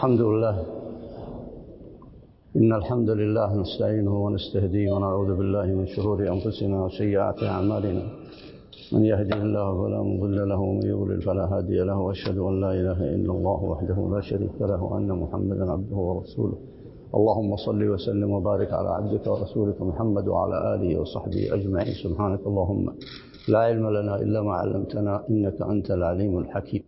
الحمد لله. إن الحمد لله نستعينه ونستهديه ونعوذ بالله من شرور أنفسنا وسيئات أعمالنا. من يهده الله فلا مضل له ومن يضلل فلا هادي له، وأشهد أن لا إله إلا الله وحده لا شريك له وأن محمدا عبده ورسوله. اللهم صل وسلم وبارك على عبدك ورسولك محمد وعلى آله وصحبه أجمعين. سبحانك اللهم لا علم لنا إلا ما علمتنا إنك أنت العليم الحكيم.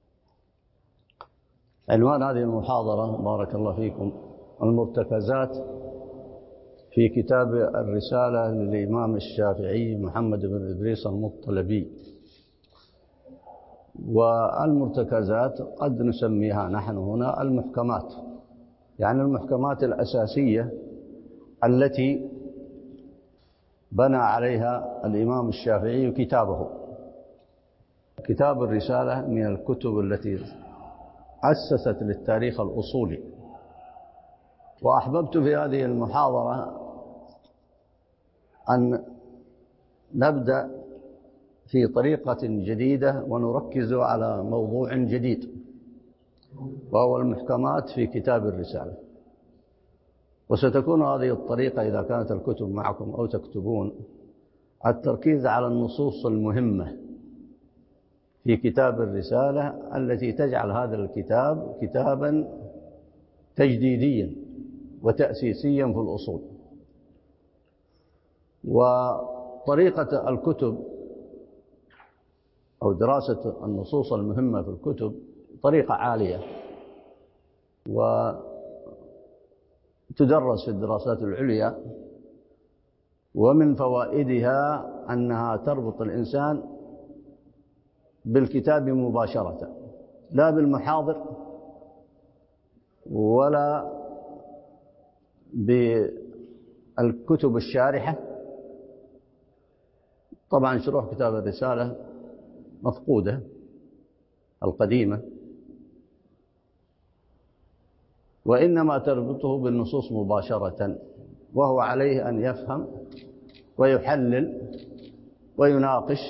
عنوان هذه المحاضرة بارك الله فيكم المرتكزات في كتاب الرسالة للإمام الشافعي محمد بن إدريس المطلبي. والمرتكزات قد نسميها نحن هنا المحكمات، يعني المحكمات الأساسية التي بنى عليها الإمام الشافعي كتابه. كتاب الرسالة من الكتب التي أسست للتاريخ الأصولي. وأحببت في هذه المحاضرة أن نبدأ في طريقة جديدة ونركز على موضوع جديد، وهو المحكمات في كتاب الرسالة. وستكون هذه الطريقة إذا كانت الكتب معكم أو تكتبون التركيز على النصوص المهمة في كتاب الرسالة التي تجعل هذا الكتاب كتابا تجديديا وتأسيسيا في الأصول. وطريقة الكتب أو دراسة النصوص المهمة في الكتب طريقة عالية، وتدرس في الدراسات العليا. ومن فوائدها أنها تربط الإنسان بالكتاب مباشرة، لا بالمحاضر ولا بالكتب الشارحة. طبعا شروح كتاب الرسالة مفقودة القديمة، وإنما تربطه بالنصوص مباشرة، وهو عليه أن يفهم ويحلل ويناقش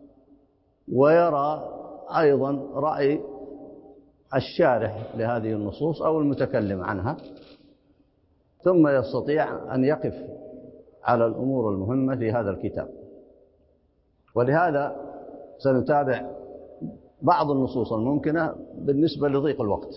ويرى أيضا رأي الشارح لهذه النصوص أو المتكلم عنها، ثم يستطيع أن يقف على الأمور المهمة في هذا الكتاب. ولهذا سنتابع بعض النصوص الممكنة بالنسبة لضيق الوقت.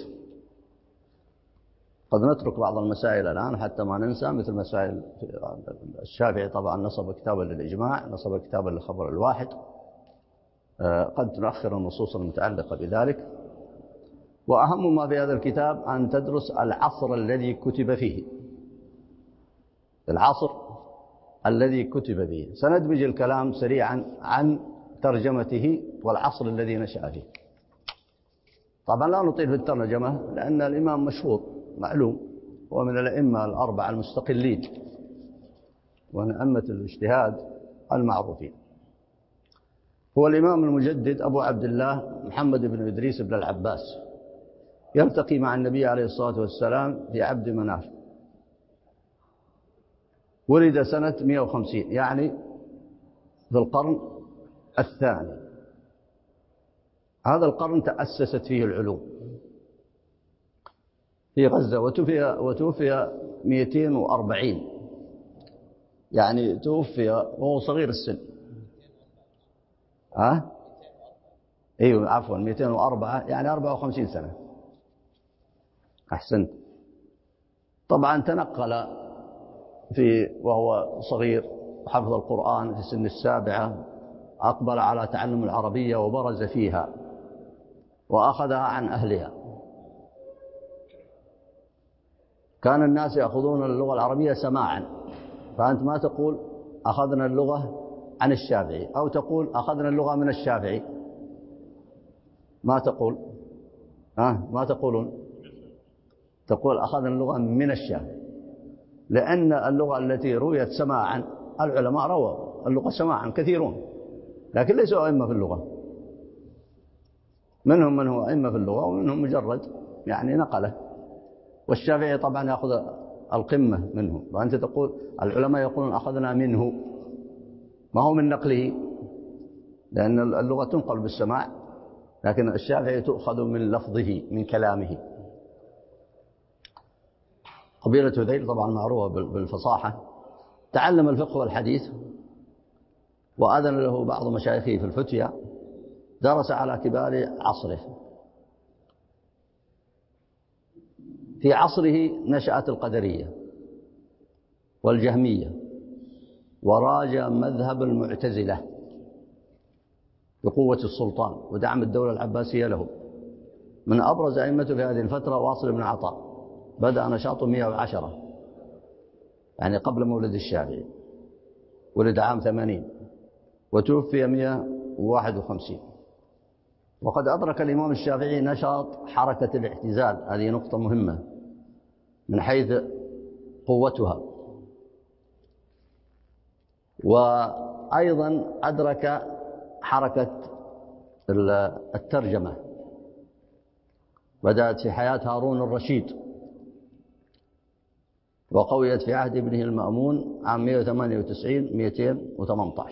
قد نترك بعض المسائل الآن حتى ما ننسى، مثل مسائل الشافعي طبعا نصب كتابا للإجماع، نصب كتابا للخبر الواحد. قد نؤخر النصوص المتعلقة بذلك. وأهم ما في هذا الكتاب أن تدرس العصر الذي كتب فيه، العصر الذي كتب فيه. سندمج الكلام سريعا عن ترجمته والعصر الذي نشأ فيه. طبعا لا نطيل في الترجمة لأن الإمام مشهور معلوم، ومن الأئمة الأربعة المستقلين ومن أئمة الاجتهاد المعروفين. هو الإمام المجدد أبو عبد الله محمد بن إدريس بن العباس، يلتقي مع النبي عليه الصلاة والسلام في عبد مناف. ولد سنة 150، يعني في القرن الثاني. هذا القرن تأسست فيه العلوم في غزة، وتوفي 240، يعني توفي وهو صغير السن. ايوه عفوا 204، يعني 54 سنة. أحسنت. طبعا تنقل وهو صغير حفظ القرآن في سن 7، أقبل على تعلم العربية وبرز فيها وأخذها عن أهلها. كان الناس يأخذون اللغة العربية سماعا، فأنت ما تقول أخذنا اللغة عن الشافعي أو تقول أخذنا اللغة من الشافعي، ما تقول ما تقولون، تقول أخذنا اللغة من الشافعي، لأن اللغة التي رويت سماعا العلماء رووا اللغة سماعا كثيرون، لكن ليسوا أئمة في اللغة. منهم من هو أئمة في اللغة ومنهم مجرد يعني نقله. والشافعي طبعا يأخذ القمة منه، وأنت تقول العلماء يقولون أخذنا منه، ما هو من نقله، لأن اللغة تنقل بالسماع، لكن الشافعي تؤخذ من لفظه من كلامه. قبيلة هذيل طبعا معروفة بالفصاحة. تعلم الفقه والحديث، وأذن له بعض مشايخه في الفتيا، درس على كبار عصره. في عصره نشأت القدرية والجهمية، وراج مذهب المعتزلة بقوة السلطان ودعم الدولة العباسية له. من أبرز أئمته في هذه الفترة واصل بن عطاء، بدأ نشاطه 110 يعني قبل مولد الشافعي، ولد عام 80 وتوفي 151. وقد أدرك الإمام الشافعي نشاط حركة الاعتزال، هذه نقطة مهمة من حيث قوتها. وأيضا أدرك حركة الترجمة، بدأت في حياة هارون الرشيد، وقويت في عهد ابنه المأمون عام 198-218.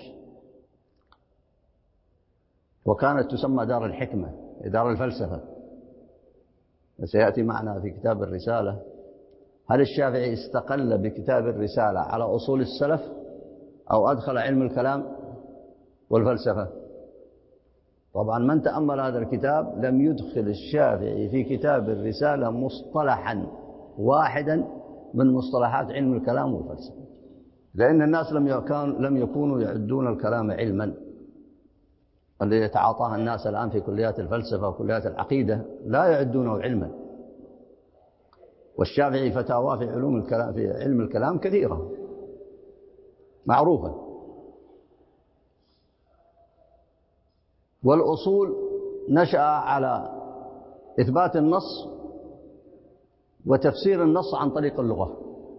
وكانت تسمى دار الحكمة، دار الفلسفة. وسيأتي معنا في كتاب الرسالة هل الشافعي استقل بكتاب الرسالة على أصول السلف أو أدخل علم الكلام والفلسفة؟ طبعا من تأمل هذا الكتاب لم يدخل الشافعي في كتاب الرسالة مصطلحا واحدا من مصطلحات علم الكلام والفلسفة، لأن الناس لم يكونوا يعدون الكلام علما. الذي يتعاطاها الناس الآن في كليات الفلسفة وكليات العقيدة لا يعدونه علما. والشافعي فتاوى في علوم الكلام، في علم الكلام كثيرة معروفة. والأصول نشأ على إثبات النص وتفسير النص عن طريق اللغة،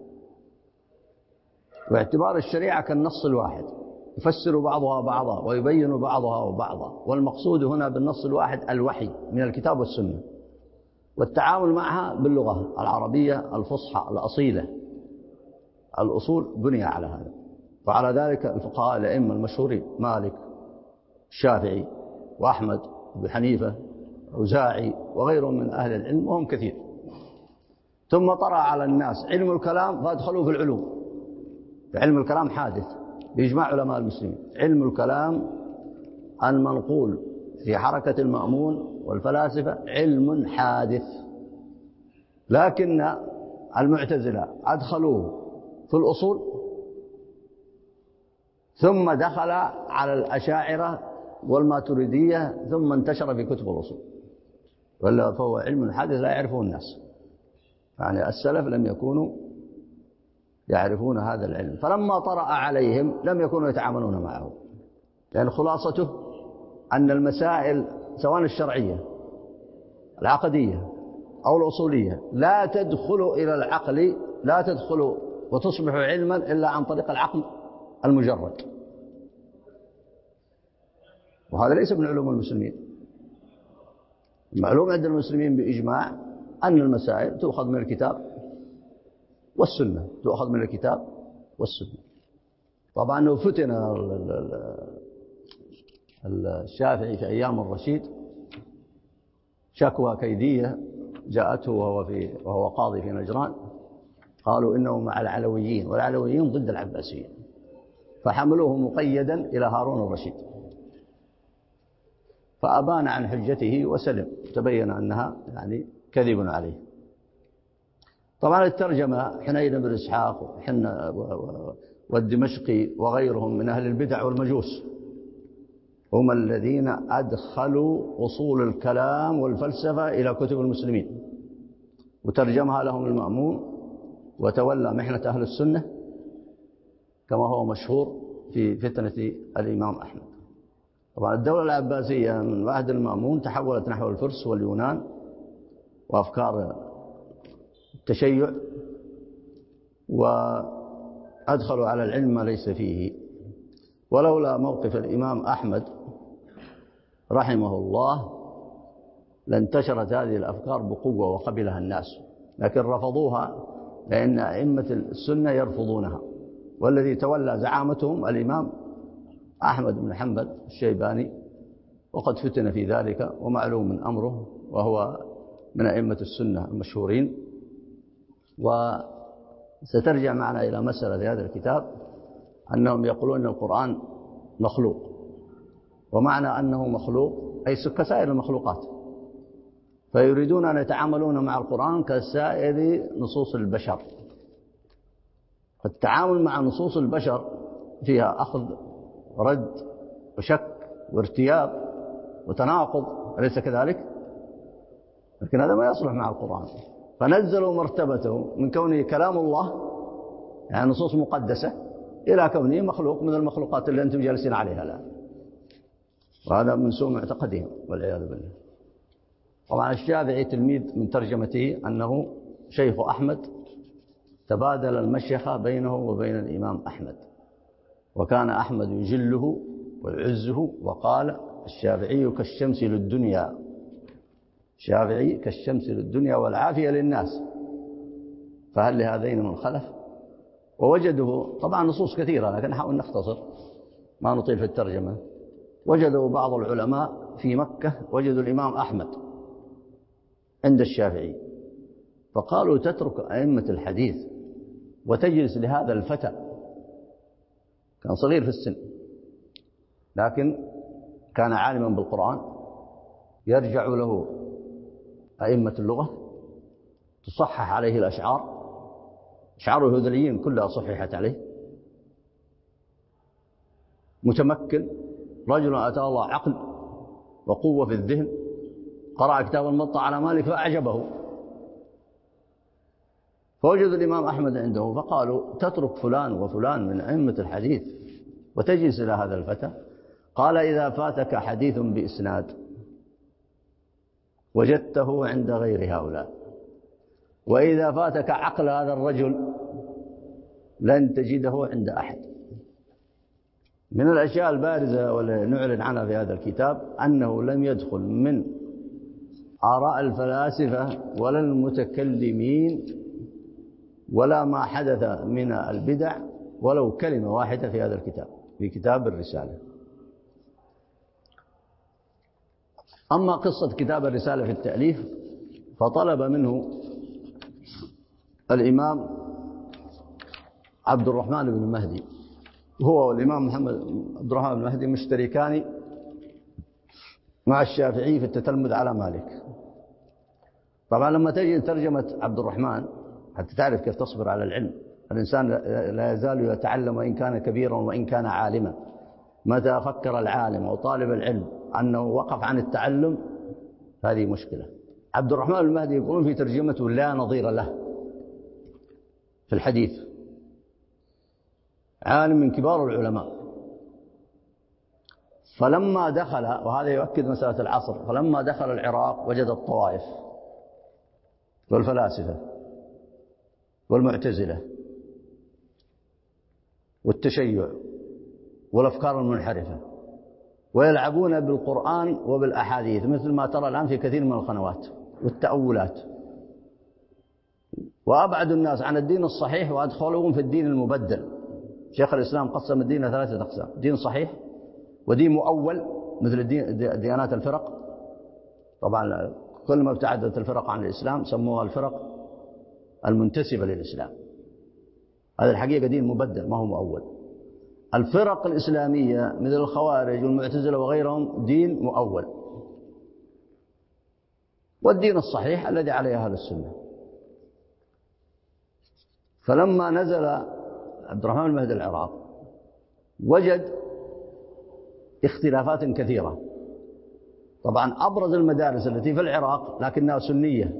واعتبار الشريعة كالنص الواحد، يفسر بعضها بعضا ويبين بعضها وبعضا. والمقصود هنا بالنص الواحد الوحي من الكتاب والسنة، والتعامل معها باللغة العربية الفصحى الأصيلة. الأصول بني على هذا، وعلى ذلك الفقهاء الأئمة المشهورين مالك، الشافعي، وأحمد بن حنيفة، أوزاعي، وغيرهم من أهل العلم، وهم كثير. ثم طرأ على الناس علم الكلام فادخلوا في العلوم. علم الكلام حادث بإجماع علماء المسلمين. علم الكلام المنقول في حركة المأمون والفلاسفة علم حادث، لكن المعتزلة أدخلوه في الأصول، ثم دخل على الأشاعرة والماتريدية، ثم انتشر في كتب الأصول. ولا فهو علم حادث لا يعرفه الناس، يعني السلف لم يكونوا يعرفون هذا العلم، فلما طرأ عليهم لم يكونوا يتعاملون معه. لأن خلاصته أن المسائل سواء الشرعية العقدية أو الأصولية لا تدخل إلى العقل، لا تدخل وتصبح علما إلا عن طريق العقل المجرد. وهذا ليس من علوم المسلمين. المعلوم عند المسلمين بإجماع أن المسائل تؤخذ من الكتاب والسنة، تؤخذ من الكتاب والسنة. طبعا فتن الشافعي في أيام الرشيد شكوى كيدية جاءته وهو قاضي في نجران، قالوا إنه مع العلويين، والعلويين ضد العباسيين، فحملوه مقيدا إلى هارون الرشيد، فأبان عن حجته وسلم، تبين أنها يعني كذب عليه. طبعا الترجمة حنين بن إسحاق والدمشقي وغيرهم من أهل البدع والمجوس هم الذين أدخلوا أصول الكلام والفلسفة إلى كتب المسلمين، وترجمها لهم المأمون، وتولى محنة أهل السنة كما هو مشهور في فتنة الإمام أحمد. طبعا الدولة العباسية من عهد المأمون تحولت نحو الفرس واليونان وأفكار التشيع، وأدخلوا على العلم ما ليس فيه. ولولا موقف الإمام أحمد رحمه الله لانتشرت هذه الأفكار بقوة وقبلها الناس، لكن رفضوها لأن أئمة السنة يرفضونها. والذي تولى زعامتهم الإمام أحمد بن حنبل الشيباني، وقد فتن في ذلك ومعلوم من أمره، وهو من أئمة السنة المشهورين. سترجع معنا إلى مسألة في هذا الكتاب أنهم يقولون أن القرآن مخلوق، ومعنى أنه مخلوق أي كسائر المخلوقات، فيريدون أن يتعاملون مع القرآن كسائر نصوص البشر. التعامل مع نصوص البشر فيها أخذ رد وشك وارتياب وتناقض، أليس كذلك؟ لكن هذا ما يصلح مع القرآن، فنزلوا مرتبته من كونه كلام الله يعني نصوص مقدسة إلى كونه مخلوق من المخلوقات اللي أنتم جالسين عليها الآن، وهذا من سوء معتقدهم والعياذ بالله. طبعا الشافعي تلميذ من ترجمته أنه شيخ أحمد، تبادل المشيخة بينه وبين الإمام أحمد، وكان أحمد يجله ويعزه، وقال الشافعي كالشمس للدنيا، الشافعي كالشمس للدنيا والعافية للناس، فهل لهذين من خلف؟ ووجدوا طبعا نصوص كثيرة لكن نحاول نختصر ما نطيل في الترجمة. وجدوا بعض العلماء في مكة وجدوا الإمام أحمد عند الشافعي، فقالوا تترك أئمة الحديث وتجلس لهذا الفتى، كان صغير في السن لكن كان عالما بالقرآن، يرجع له أئمة اللغة تصحح عليه الأشعار، أشعار الهذليين كلها صححت عليه، متمكن، رجل أتاه الله عقل وقوة في الذهن، قرأ كتاب الموطأ على مالك فأعجبه، فوجدوا الإمام أحمد عنده فقالوا تترك فلان وفلان من أئمة الحديث وتجلس إلى هذا الفتى. قال إذا فاتك حديث بإسناد وجدته عند غير هؤلاء، وإذا فاتك عقل هذا الرجل لن تجده عند أحد. من الأشياء البارزة والتي نعلن عنها في هذا الكتاب أنه لم يدخل من آراء الفلاسفة ولا المتكلمين ولا ما حدث من البدع ولو كلمة واحدة في هذا الكتاب، في كتاب الرسالة. أما قصة كتاب الرسالة في التأليف فطلب منه الإمام عبد الرحمن بن المهدي، هو والإمام محمد عبد الرحمن بن المهدي مشتركان مع الشافعي في التتلمذ على مالك. طبعا لما تجي ترجمة عبد الرحمن حتى تعرف كيف تصبر على العلم، الإنسان لا يزال يتعلم وإن كان كبيرا وإن كان عالما. متى فكر العالم أو طالب العلم أنه وقف عن التعلم هذه مشكلة. عبد الرحمن المهدي يقولون في ترجمته لا نظير له في الحديث، عالم من كبار العلماء. فلما دخل، وهذا يؤكد مسألة العصر، فلما دخل العراق وجد الطوائف والفلاسفة والمعتزلة والتشيع والأفكار المنحرفة ويلعبون بالقرآن وبالأحاديث مثل ما ترى الآن في كثير من القنوات والتأولات، وأبعد الناس عن الدين الصحيح وأدخلوهم في الدين المبدل. شيخ الإسلام قسم الدين 3 أقسام: دين صحيح ودين مؤول مثل ديانات الفرق. طبعا كل ما ابتعدت الفرق عن الإسلام سموها الفرق المنتسبة للإسلام، هذا الحقيقة دين مبدل ما هو مؤول. الفرق الإسلامية مثل الخوارج والمعتزلة وغيرهم دين مؤول، والدين الصحيح الذي عليه أهل السنة. فلما نزل عبد الرحمن المهدي العراق وجد اختلافات كثيرة. طبعا أبرز المدارس التي في العراق لكنها سنية،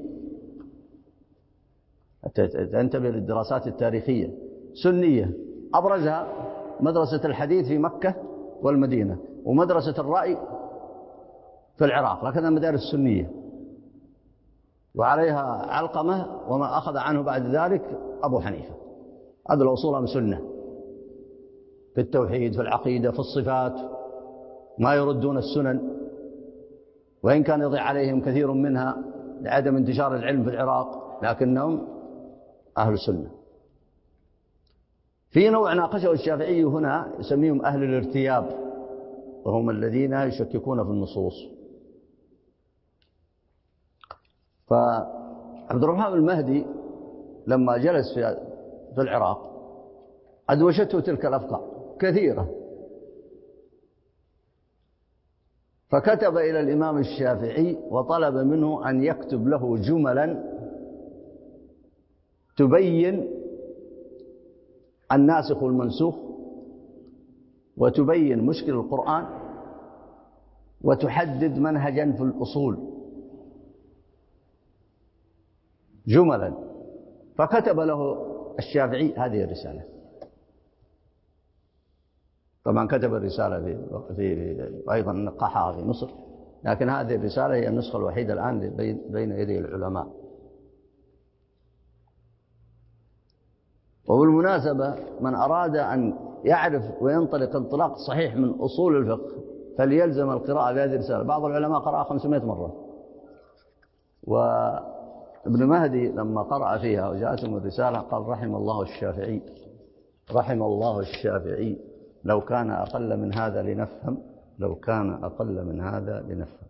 تنتبه للدراسات التاريخية، سنية. أبرزها مدرسة الحديث في مكة والمدينة، ومدرسة الرأي في العراق، لكنها مدارس سنية، وعليها علقمة وما أخذ عنه بعد ذلك أبو حنيفة. هذه الأصول من سنة في التوحيد، في العقيدة، في الصفات، ما يردون السنن، وإن كان يضيع عليهم كثير منها لعدم انتشار العلم في العراق، لكنهم أهل السنة. في نوع ناقشه الشافعي هنا يسميهم أهل الارتياب، وهم الذين يشككون في النصوص. فعبد الرحمن المهدي لما جلس في العراق أدوشته تلك الأفكار كثيرة، فكتب إلى الإمام الشافعي وطلب منه أن يكتب له جملا تبين الناسخ والمنسوخ وتبين مشكل القرآن وتحدد منهجا في الأصول جملا. فكتب له الشافعي هذه الرسالة. طبعا كتب الرسالة في أيضا نقحها في مصر، لكن هذه الرسالة هي النسخة الوحيدة الآن بين يدي العلماء. وبالمناسبة من أراد أن يعرف وينطلق انطلاق صحيح من أصول الفقه فليلزم القراءة بهذه الرسالة. بعض العلماء قرأها 500 مرة، وابن مهدي لما قرأ فيها وجاءتهم الرسالة قال رحم الله الشافعي، رحم الله الشافعي، لو كان أقل من هذا لنفهم، لو كان أقل من هذا لنفهم.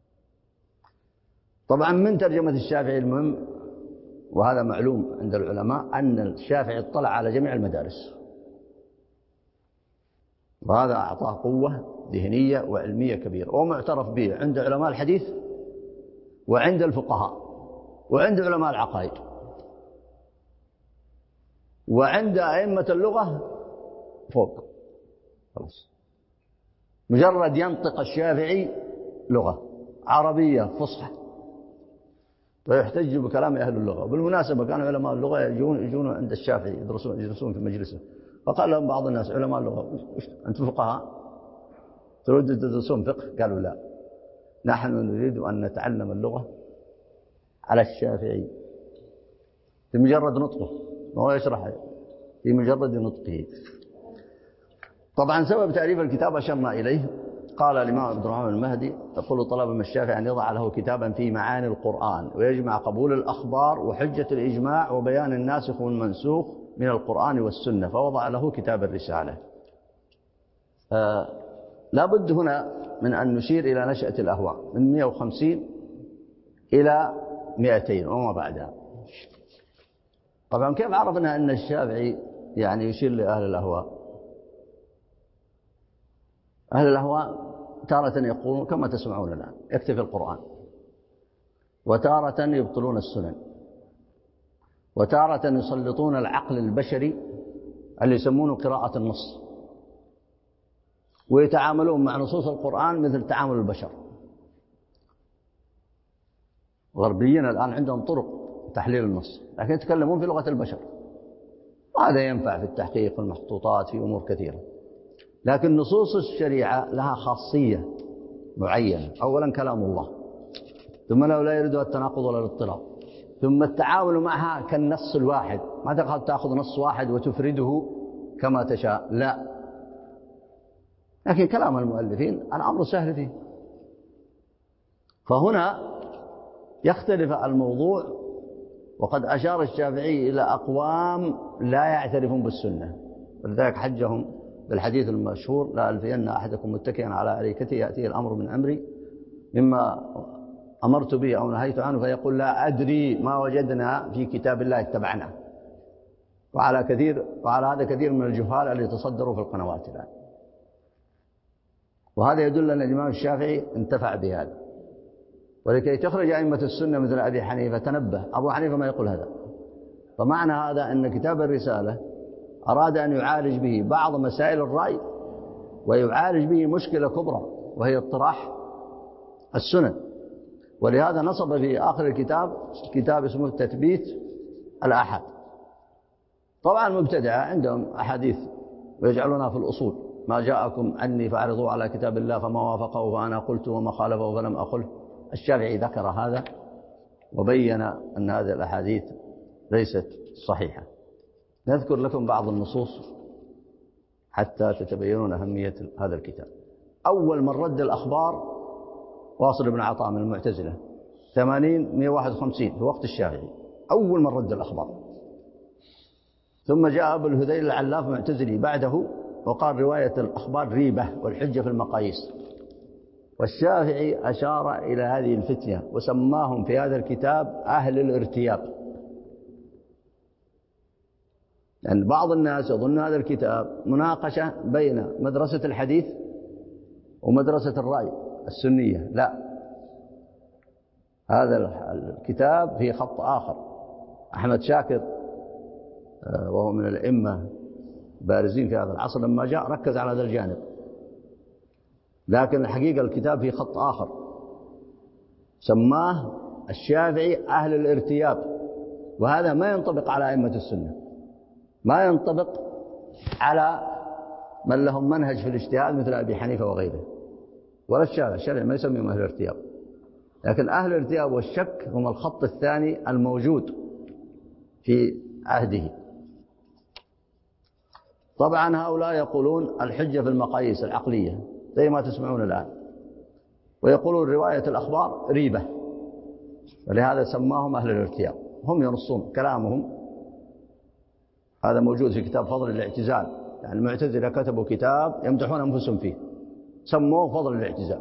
طبعا من ترجمة الشافعي المهم، وهذا معلوم عند العلماء، أن الشافعي اطلع على جميع المدارس، وهذا أعطاه قوة ذهنية وعلمية كبيرة، ومعترف به عند علماء الحديث وعند الفقهاء وعند علماء العقائد وعند أئمة اللغة فوق. خلاص، مجرد ينطق الشافعي لغة عربية فصحى ويحتج بكلام أهل اللغة. بالمناسبة كان علماء اللغة يجون عند الشافعي يدرسون في مجلسه، فقال لهم بعض الناس علماء اللغة أنتم فقهاء تريدون تدرسون فقه؟ قالوا لا، نحن نريد أن نتعلم اللغة على الشافعي في مجرد نطقه، وهو يشرح في مجرد نطقه. طبعا سبب تأليف الكتاب أشرنا إليه. قال الإمام عبد الرحمن المهدي يقول طلب من الشافعي أن يضع له كتابا في معاني القرآن ويجمع قبول الأخبار وحجة الإجماع وبيان الناسخ والمنسوخ من القرآن والسنة، فوضع له كتاب الرسالة. لا بد هنا من أن نشير إلى نشأة الأهواء من 150 إلى 200 وما بعدها. طبعا كيف عرفنا أن الشافعي يعني يشير لأهل الأهواء؟ أهل الأهواء تارة يقولون كما تسمعون الآن يكتفي القرآن، وتارة يبطلون السنن، وتارة يسلطون العقل البشري اللي يسمونه قراءة النص، ويتعاملون مع نصوص القرآن مثل تعامل البشر. الغربيين الآن عندهم طرق تحليل النص، لكن يتكلمون في لغة البشر، وهذا ينفع في التحقيق والمخطوطات في أمور كثيرة. لكن نصوص الشريعة لها خاصية معينة. أولا كلام الله، ثم لا يريدها التناقض ولا الاضطراب، ثم التعامل معها كالنص الواحد، ما تأخذ نص واحد وتفرده كما تشاء، لا. لكن كلام المؤلفين الأمر سهل فيه. فهنا يختلف الموضوع، وقد أشار الشافعي إلى أقوام لا يعترفون بالسنة، ولذلك حجهم بالحديث المشهور لا ألفين أحدكم متكئا على أريكته يأتيه الأمر من أمري مما أمرت به أو نهيت عنه فيقول لا أدري ما وجدنا في كتاب الله اتبعناه. وعلى هذا كثير من الجهال اللي يتصدروا في القنوات الآن. وهذا يدل أن الإمام الشافعي انتفع بهذا. ولكي تخرج أئمة السنة مثل أبي حنيفة تنبه، أبو حنيفة ما يقول هذا. فمعنى هذا أن كتاب الرسالة أراد أن يعالج به بعض مسائل الرأي، ويعالج به مشكلة كبرى وهي اطراح السنن. ولهذا نصب في آخر الكتاب كتاب اسمه تثبيت الآحاد. طبعا المبتدعة عندهم أحاديث ويجعلونها في الأصول، ما جاءكم عني فاعرضوا على كتاب الله فما وافقه فأنا قلت وما خالفه فلم أقله. الشافعي ذكر هذا وبين أن هذه الأحاديث ليست صحيحة. نذكر لكم بعض النصوص حتى تتبينون أهمية هذا الكتاب. أول من رد الأخبار واصل بن عطاء من المعتزلة 80-151 في وقت الشافعي، أول من رد الأخبار. ثم جاء أبو الهذيل العلاف معتزلي بعده وقال رواية الأخبار ريبة والحجة في المقاييس. والشافعي أشار إلى هذه الفتنة وسماهم في هذا الكتاب أهل الارتياب. يعني بعض الناس يظن هذا الكتاب مناقشة بين مدرسة الحديث ومدرسة الرأي السنية. لا، هذا الكتاب فيه خط آخر. أحمد شاكر وهو من الأئمة بارزين في هذا العصر لما جاء ركز على هذا الجانب، لكن الحقيقة الكتاب فيه خط آخر سماه الشافعي أهل الارتياب، وهذا ما ينطبق على أئمة السنة، ما ينطبق على من لهم منهج في الاجتهاد مثل أبي حنيفة وغيره، ولا الشافعي ما يسميهم أهل الارتياب. لكن أهل الارتياب والشك هم الخط الثاني الموجود في عهده. طبعا هؤلاء يقولون الحجة في المقاييس العقلية زي ما تسمعون الآن، ويقولون رواية الأخبار ريبة، ولهذا سماهم أهل الارتياب. هم ينصون كلامهم، هذا موجود في كتاب فضل الاعتزال، يعني المعتزلة كتبوا كتاب يمدحون أنفسهم فيه سموه فضل الاعتزال،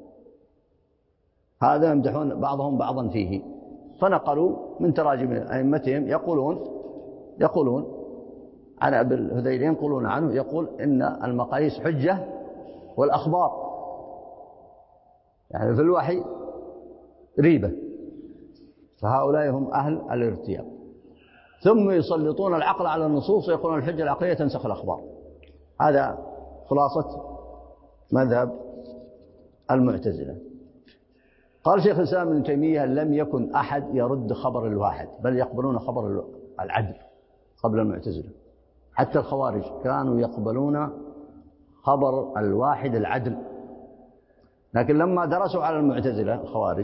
هذا يمدحون بعضهم بعضا فيه، فنقلوا من تراجم أئمتهم يقولون عن أبي الهذيلي، ينقلون عنه يقول إن المقاييس حجة والأخبار يعني في الوحي ريبة، فهؤلاء هم أهل الارتياب. ثم يسلطون العقل على النصوص ويقولون الحجة العقلية تنسخ الأخبار. هذا خلاصة مذهب المعتزلة. قال شيخ الإسلام ابن تيمية لم يكن أحد يرد خبر الواحد، بل يقبلون خبر العدل قبل المعتزلة. حتى الخوارج كانوا يقبلون خبر الواحد العدل، لكن لما درسوا على المعتزلة الخوارج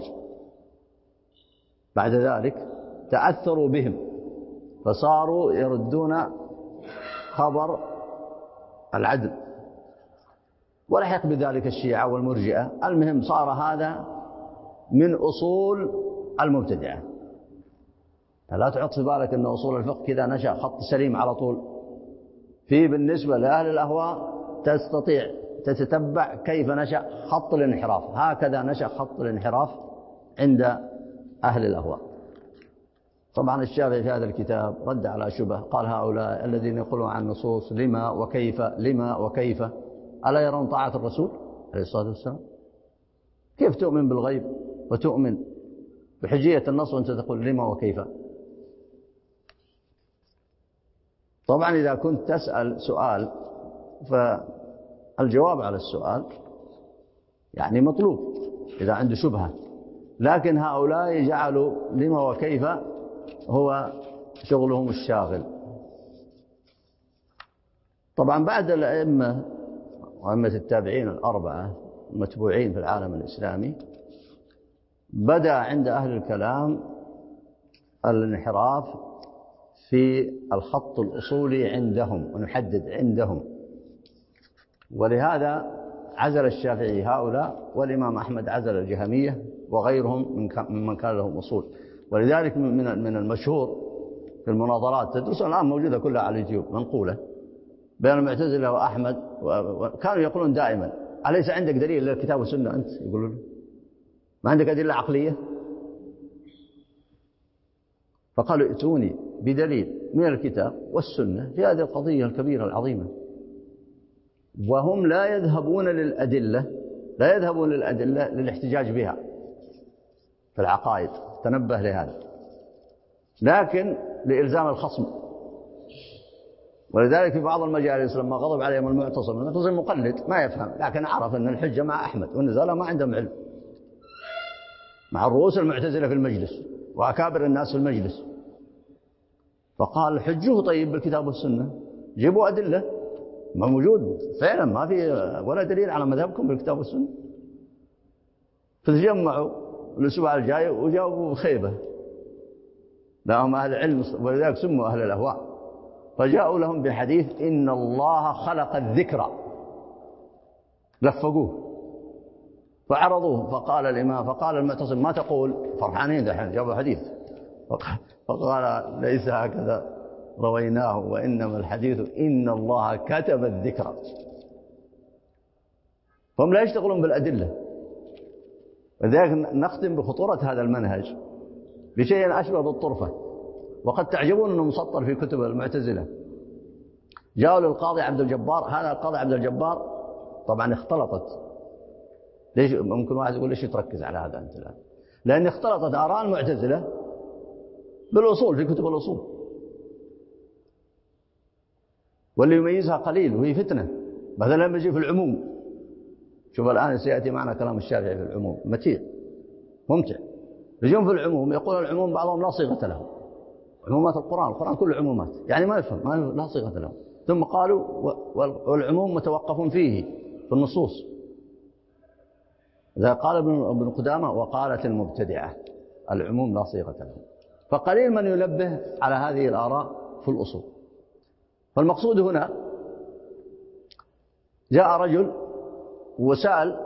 بعد ذلك تأثروا بهم، فصاروا يردون خبر العدل، ولحق بذلك الشيعة والمرجئة. المهم صار هذا من أصول المبتدعة. لا تحط في بالك أن أصول الفقه كذا نشأ خط سليم على طول. في بالنسبة لأهل الأهواء تستطيع تتتبع كيف نشأ خط الانحراف، هكذا نشأ خط الانحراف عند أهل الأهواء. طبعا الشافعي في هذا الكتاب رد على شبه، قال هؤلاء الذين يقولون عن النصوص لما وكيف ألا يرون طاعة الرسول عليه الصلاة والسلام؟ كيف تؤمن بالغيب وتؤمن بحجية النص وأنت تقول لما وكيف؟ طبعا إذا كنت تسأل سؤال فالجواب على السؤال يعني مطلوب إذا عنده شبهة، لكن هؤلاء جعلوا لما وكيف هو شغلهم الشاغل. طبعا بعد الأئمة وأئمة التابعين الأربعة المتبوعين في العالم الإسلامي بدأ عند أهل الكلام الانحراف في الخط الأصولي عندهم، ونحدد عندهم، ولهذا عزل الشافعي هؤلاء، والإمام أحمد عزل الجهمية وغيرهم ممن كان لهم أصول. ولذلك من المشهور في المناظرات تدرسون الآن موجودة كلها على اليوتيوب منقولة بين المعتزلة وأحمد، وكانوا يقولون دائما أليس عندك دليل للكتاب والسنة؟ أنت يقولون له ما عندك أدلة عقلية؟ فقالوا ائتوني بدليل من الكتاب والسنة في هذه القضية الكبيرة العظيمة. وهم لا يذهبون للأدلة للاحتجاج بها في العقائد، تنبه لهذا، لكن لإلزام الخصم. ولذلك في بعض المجالس لما غضب عليهم المعتصم مقلد ما يفهم، لكن عرف أن الحجة مع أحمد والنزالة ما عندهم علم، مع الرؤوس المعتزلة في المجلس وأكابر الناس في المجلس، فقال حجوه طيب بالكتاب والسنة، جيبوا أدلة، ما موجود فعلا، ما في ولا دليل على مذهبكم بالكتاب والسنة. فتجمعوا الأسبوع الجاي وجاوبوا خيبة، لهم أهل العلم، ولذلك سموا أهل الأهواء. فجاءوا لهم بحديث إن الله خلق الذكر، لفقوه فعرضوه، فقال الإمام، فقال المعتصم ما تقول؟ فرحانين دحين جابوا حديث، فقال ليس هكذا رويناه، وإنما الحديث إن الله كتب الذكر. فهم لا يشتغلون بالأدلة. ولذلك نختم بخطورة هذا المنهج بشيء أشبه بالطرفة، وقد تعجبون أنه مسطر في كتب المعتزلة جاءوا للقاضي عبد الجبار. هذا القاضي عبد الجبار طبعا اختلطت. ليش ممكن واحد يقول ليش تركز على هذا أنت الآن؟ لأن اختلطت آراء المعتزلة بالأصول في كتب الأصول، واللي يميزها قليل وهي فتنة. مثلا لما يجي في العموم، شوف الآن سيأتي معنا كلام الشافعي في العموم متيع ممتع. يجون في العموم يقول العموم بعضهم لا صيغة له. عمومات القرآن كله عمومات، يعني ما يفهم، لا صيغة له. ثم قالوا والعموم متوقف فيه في النصوص. إذا قال ابن قدامة وقالت المبتدعة العموم لا صيغة له. فقليل من ينبه على هذه الآراء في الأصول. فالمقصود هنا جاء رجل وسأل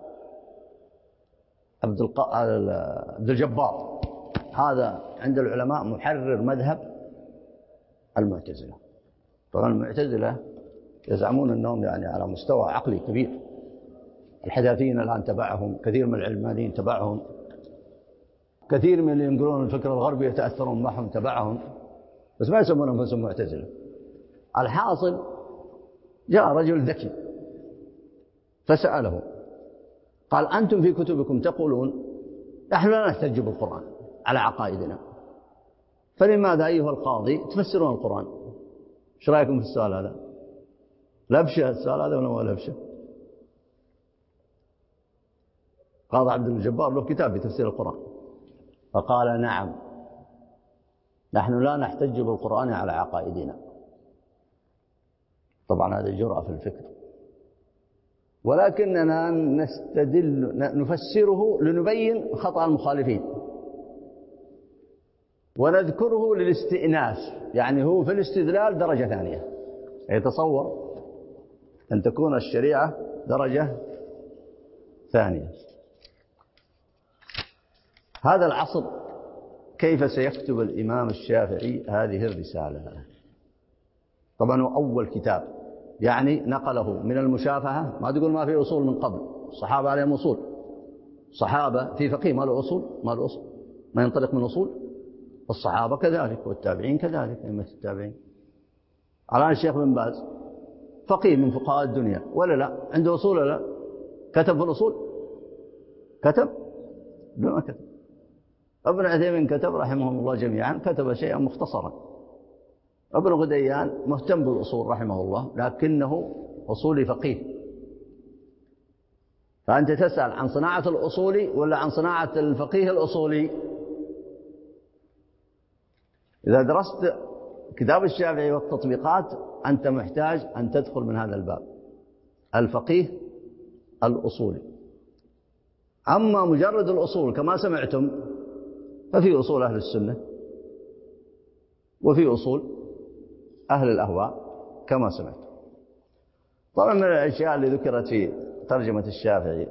عبد الجبار، هذا عند العلماء محرر مذهب المعتزلة. طبعا المعتزلة يزعمون أنهم يعني على مستوى عقلي كبير. الحداثيين الآن تبعهم، كثير من العلمانيين تبعهم، كثير من اللي ينقلون الفكر الغربي يتأثرون معهم تبعهم، بس ما يسمون أنفسهم معتزلة. الحاصل جاء رجل ذكي فسأله قال أنتم في كتبكم تقولون نحن لا نحتج بالقرآن على عقائدنا، فلماذا أيها القاضي تفسرون القرآن؟ ايش رأيكم في السؤال هذا؟ لبشة السؤال هذا ولا ما لبشة؟ قاضي عبد الجبار له كتاب في تفسير القرآن، فقال نعم نحن لا نحتج بالقرآن على عقائدنا. طبعا هذه جرأة في الفكر، ولكننا نفسره لنبين خطأ المخالفين ونذكره للاستئناس. يعني هو في الاستدلال درجة ثانية. يتصور أن تكون الشريعة درجة ثانية. هذا العصر كيف سيكتب الإمام الشافعي هذه الرسالة؟ طبعا هو أول كتاب، يعني نقله من المشافهة. ما تقول ما في أصول من قبل، الصحابة عليهم أصول، صحابة في فقيه ما له أصول، ما ينطلق من أصول. الصحابة كذلك والتابعين كذلك، أئمة التابعين. الآن الشيخ بن باز فقيه من فقهاء الدنيا ولا لا؟ عنده أصول ولا لا؟ كتب في الأصول؟ كتب؟ لا ما كتب. ابن عثيمين كتب رحمهم الله جميعا، كتب شيئا مختصرا. ابن غديان مهتم بالأصول رحمه الله، لكنه أصولي فقيه. فأنت تسأل عن صناعة الأصولي ولا عن صناعة الفقيه الأصولي؟ إذا درست كتاب الشافعي والتطبيقات أنت محتاج أن تدخل من هذا الباب، الفقيه الأصولي. أما مجرد الأصول كما سمعتم ففي أصول أهل السنة وفي أصول أهل الأهواء كما سمعتم. طبعا من الأشياء اللي ذكرت في ترجمة الشافعي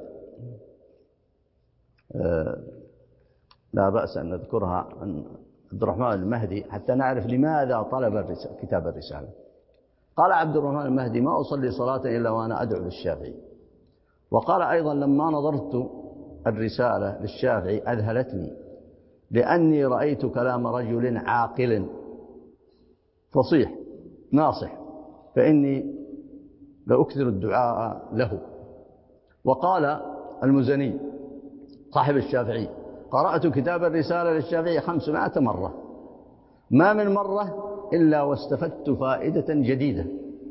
لا بأس أن نذكرها عن عبد الرحمن المهدي حتى نعرف لماذا طلب كتاب الرسالة. قال عبد الرحمن المهدي: ما أصلي صلاة إلا وأنا أدعو للشافعي. وقال أيضا: لما نظرت الرسالة للشافعي أذهلتني، لأني رأيت كلام رجل عاقل فصيح ناصح، فإني لأكثر الدعاء له. وقال المزني صاحب الشافعي: قرأت كتاب الرسالة للشافعي 500 مرة، ما من مرة إلا واستفدت فائدة جديدة.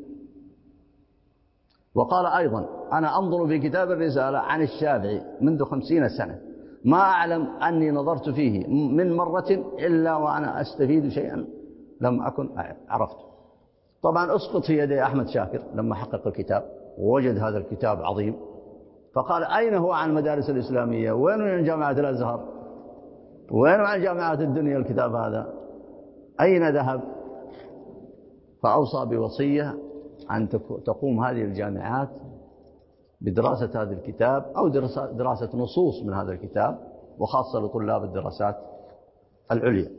وقال أيضا: أنا أنظر في كتاب الرسالة عن الشافعي منذ 50 سنة، ما أعلم أني نظرت فيه من مرة إلا وأنا أستفيد شيئا لم أكن عرفته. طبعا أسقط في يدي أحمد شاكر لما حقق الكتاب ووجد هذا الكتاب عظيم، فقال: أين هو عن المدارس الإسلامية؟ وين من جامعة الأزهر؟ وين عن جامعات الدنيا الكتاب هذا؟ أين ذهب؟ فأوصى بوصية أن تقوم هذه الجامعات بدراسة هذا الكتاب أو دراسة نصوص من هذا الكتاب، وخاصة لطلاب الدراسات العليا.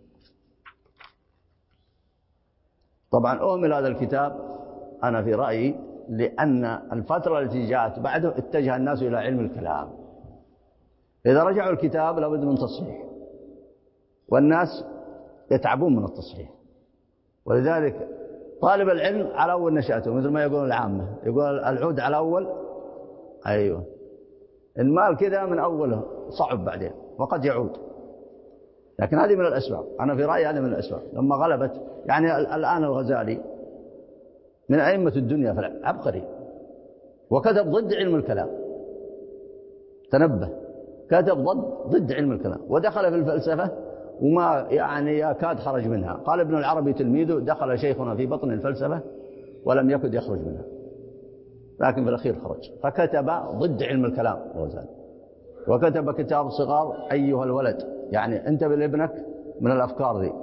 طبعا أهمل هذا الكتاب أنا في رأيي لأن الفترة التي جاءت بعده اتجه الناس إلى علم الكلام. إذا رجعوا الكتاب لابد من تصحيح، والناس يتعبون من التصحيح، ولذلك طالب العلم على أول نشأته، مثل ما يقول العامة، يقول العود على أول. أيوة، المال كذا من أوله صعب بعدين وقد يعود. لكن هذه من الأسباب، أنا في رأيي هذه من الأسباب لما غلبت. يعني الآن الغزالي من أئمة الدنيا في العبقري، وكتب ضد علم الكلام. تنبه، كتب ضد علم الكلام، ودخل في الفلسفة وما يعني يكاد خرج منها. قال ابن العربي تلميذه: دخل شيخنا في بطن الفلسفة ولم يكد يخرج منها، لكن في الأخير خرج. فكتب ضد علم الكلام الغزالي، وكتب كتاب صغار أيها الولد، يعني انتبه لابنك من الأفكار ذي،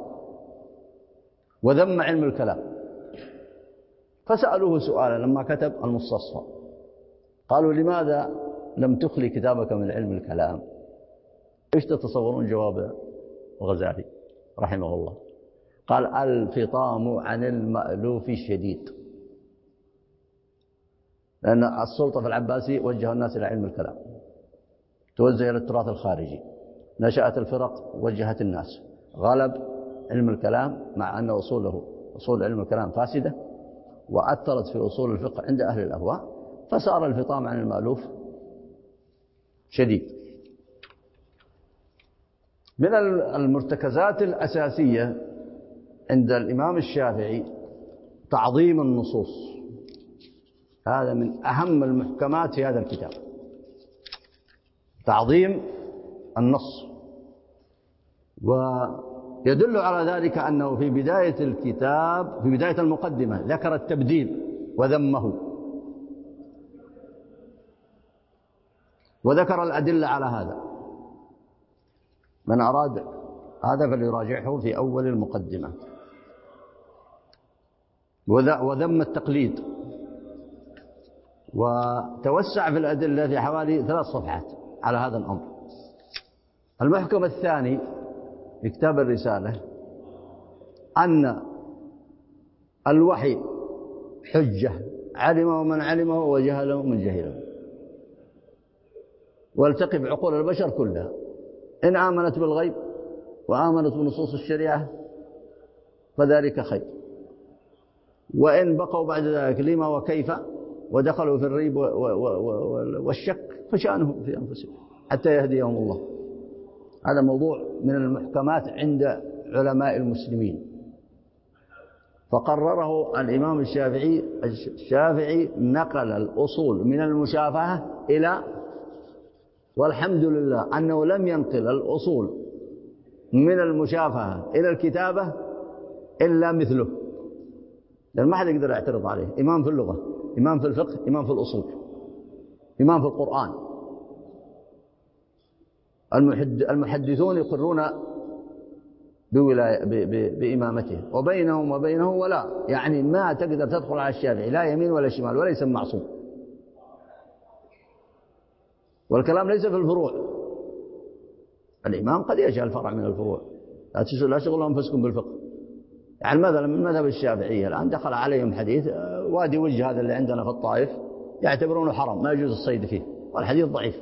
وذم علم الكلام. فسألوه سؤالا لما كتب المستصفى، قالوا: لماذا لم تخلي كتابك من علم الكلام؟ ايش تتصورون جواب الغزالي رحمه الله؟ قال: الفطام عن المألوف الشديد. لأن السلطة في العباسي وجه الناس إلى علم الكلام، توجه إلى التراث الخارجي، نشأت الفرق وجهت الناس، غلب علم الكلام مع أن أصول علم الكلام فاسدة، وأثرت في أصول الفقه عند أهل الأهواء، فصار الفطام عن المألوف شديد. من المرتكزات الأساسية عند الإمام الشافعي تعظيم النصوص. هذا من أهم المحكمات في هذا الكتاب، تعظيم النص. ويدل على ذلك أنه في بداية الكتاب، في بداية المقدمة، ذكر التبديل وذمه، وذكر الأدلة على هذا. من أراد هذا فليراجعه في أول المقدمة. وذم التقليد، وتوسع في الأدلة في حوالي 3 صفحات على هذا الأمر. المحكم الثاني في كتاب الرسالة أن الوحي حجة، علمه من علمه وجهله من جهله، والتقي بعقول البشر كلها، إن آمنت بالغيب وآمنت بنصوص الشريعة فذلك خير، وإن بقوا بعد ذلك لما وكيف ودخلوا في الريب والشك فشأنهم في أنفسهم حتى يهديهم الله. هذا موضوع من المحكمات عند علماء المسلمين، فقرره الإمام الشافعي نقل الأصول من المشافهة إلى، والحمد لله أنه لم ينقل الأصول من المشافهة إلى الكتابة إلا مثله، لأن ما حد يقدر يعترض عليه. إمام في اللغة، إمام في الفقه، إمام في الأصول، إمام في القرآن. المحدثون يقرون بإمامته، وبينهم وبينه ولا، يعني ما تقدر تدخل على الشافعي لا يمين ولا شمال، وليس معصوم. والكلام ليس في الفروع، الإمام قد يجعل فرع من الفروع، لا تشغلوا أنفسكم بالفقه. يعني مثلا من مذهب الشافعية الآن دخل عليهم حديث وادي وجه هذا اللي عندنا في الطائف يعتبرونه حرام، ما يجوز الصيد فيه، والحديث ضعيف.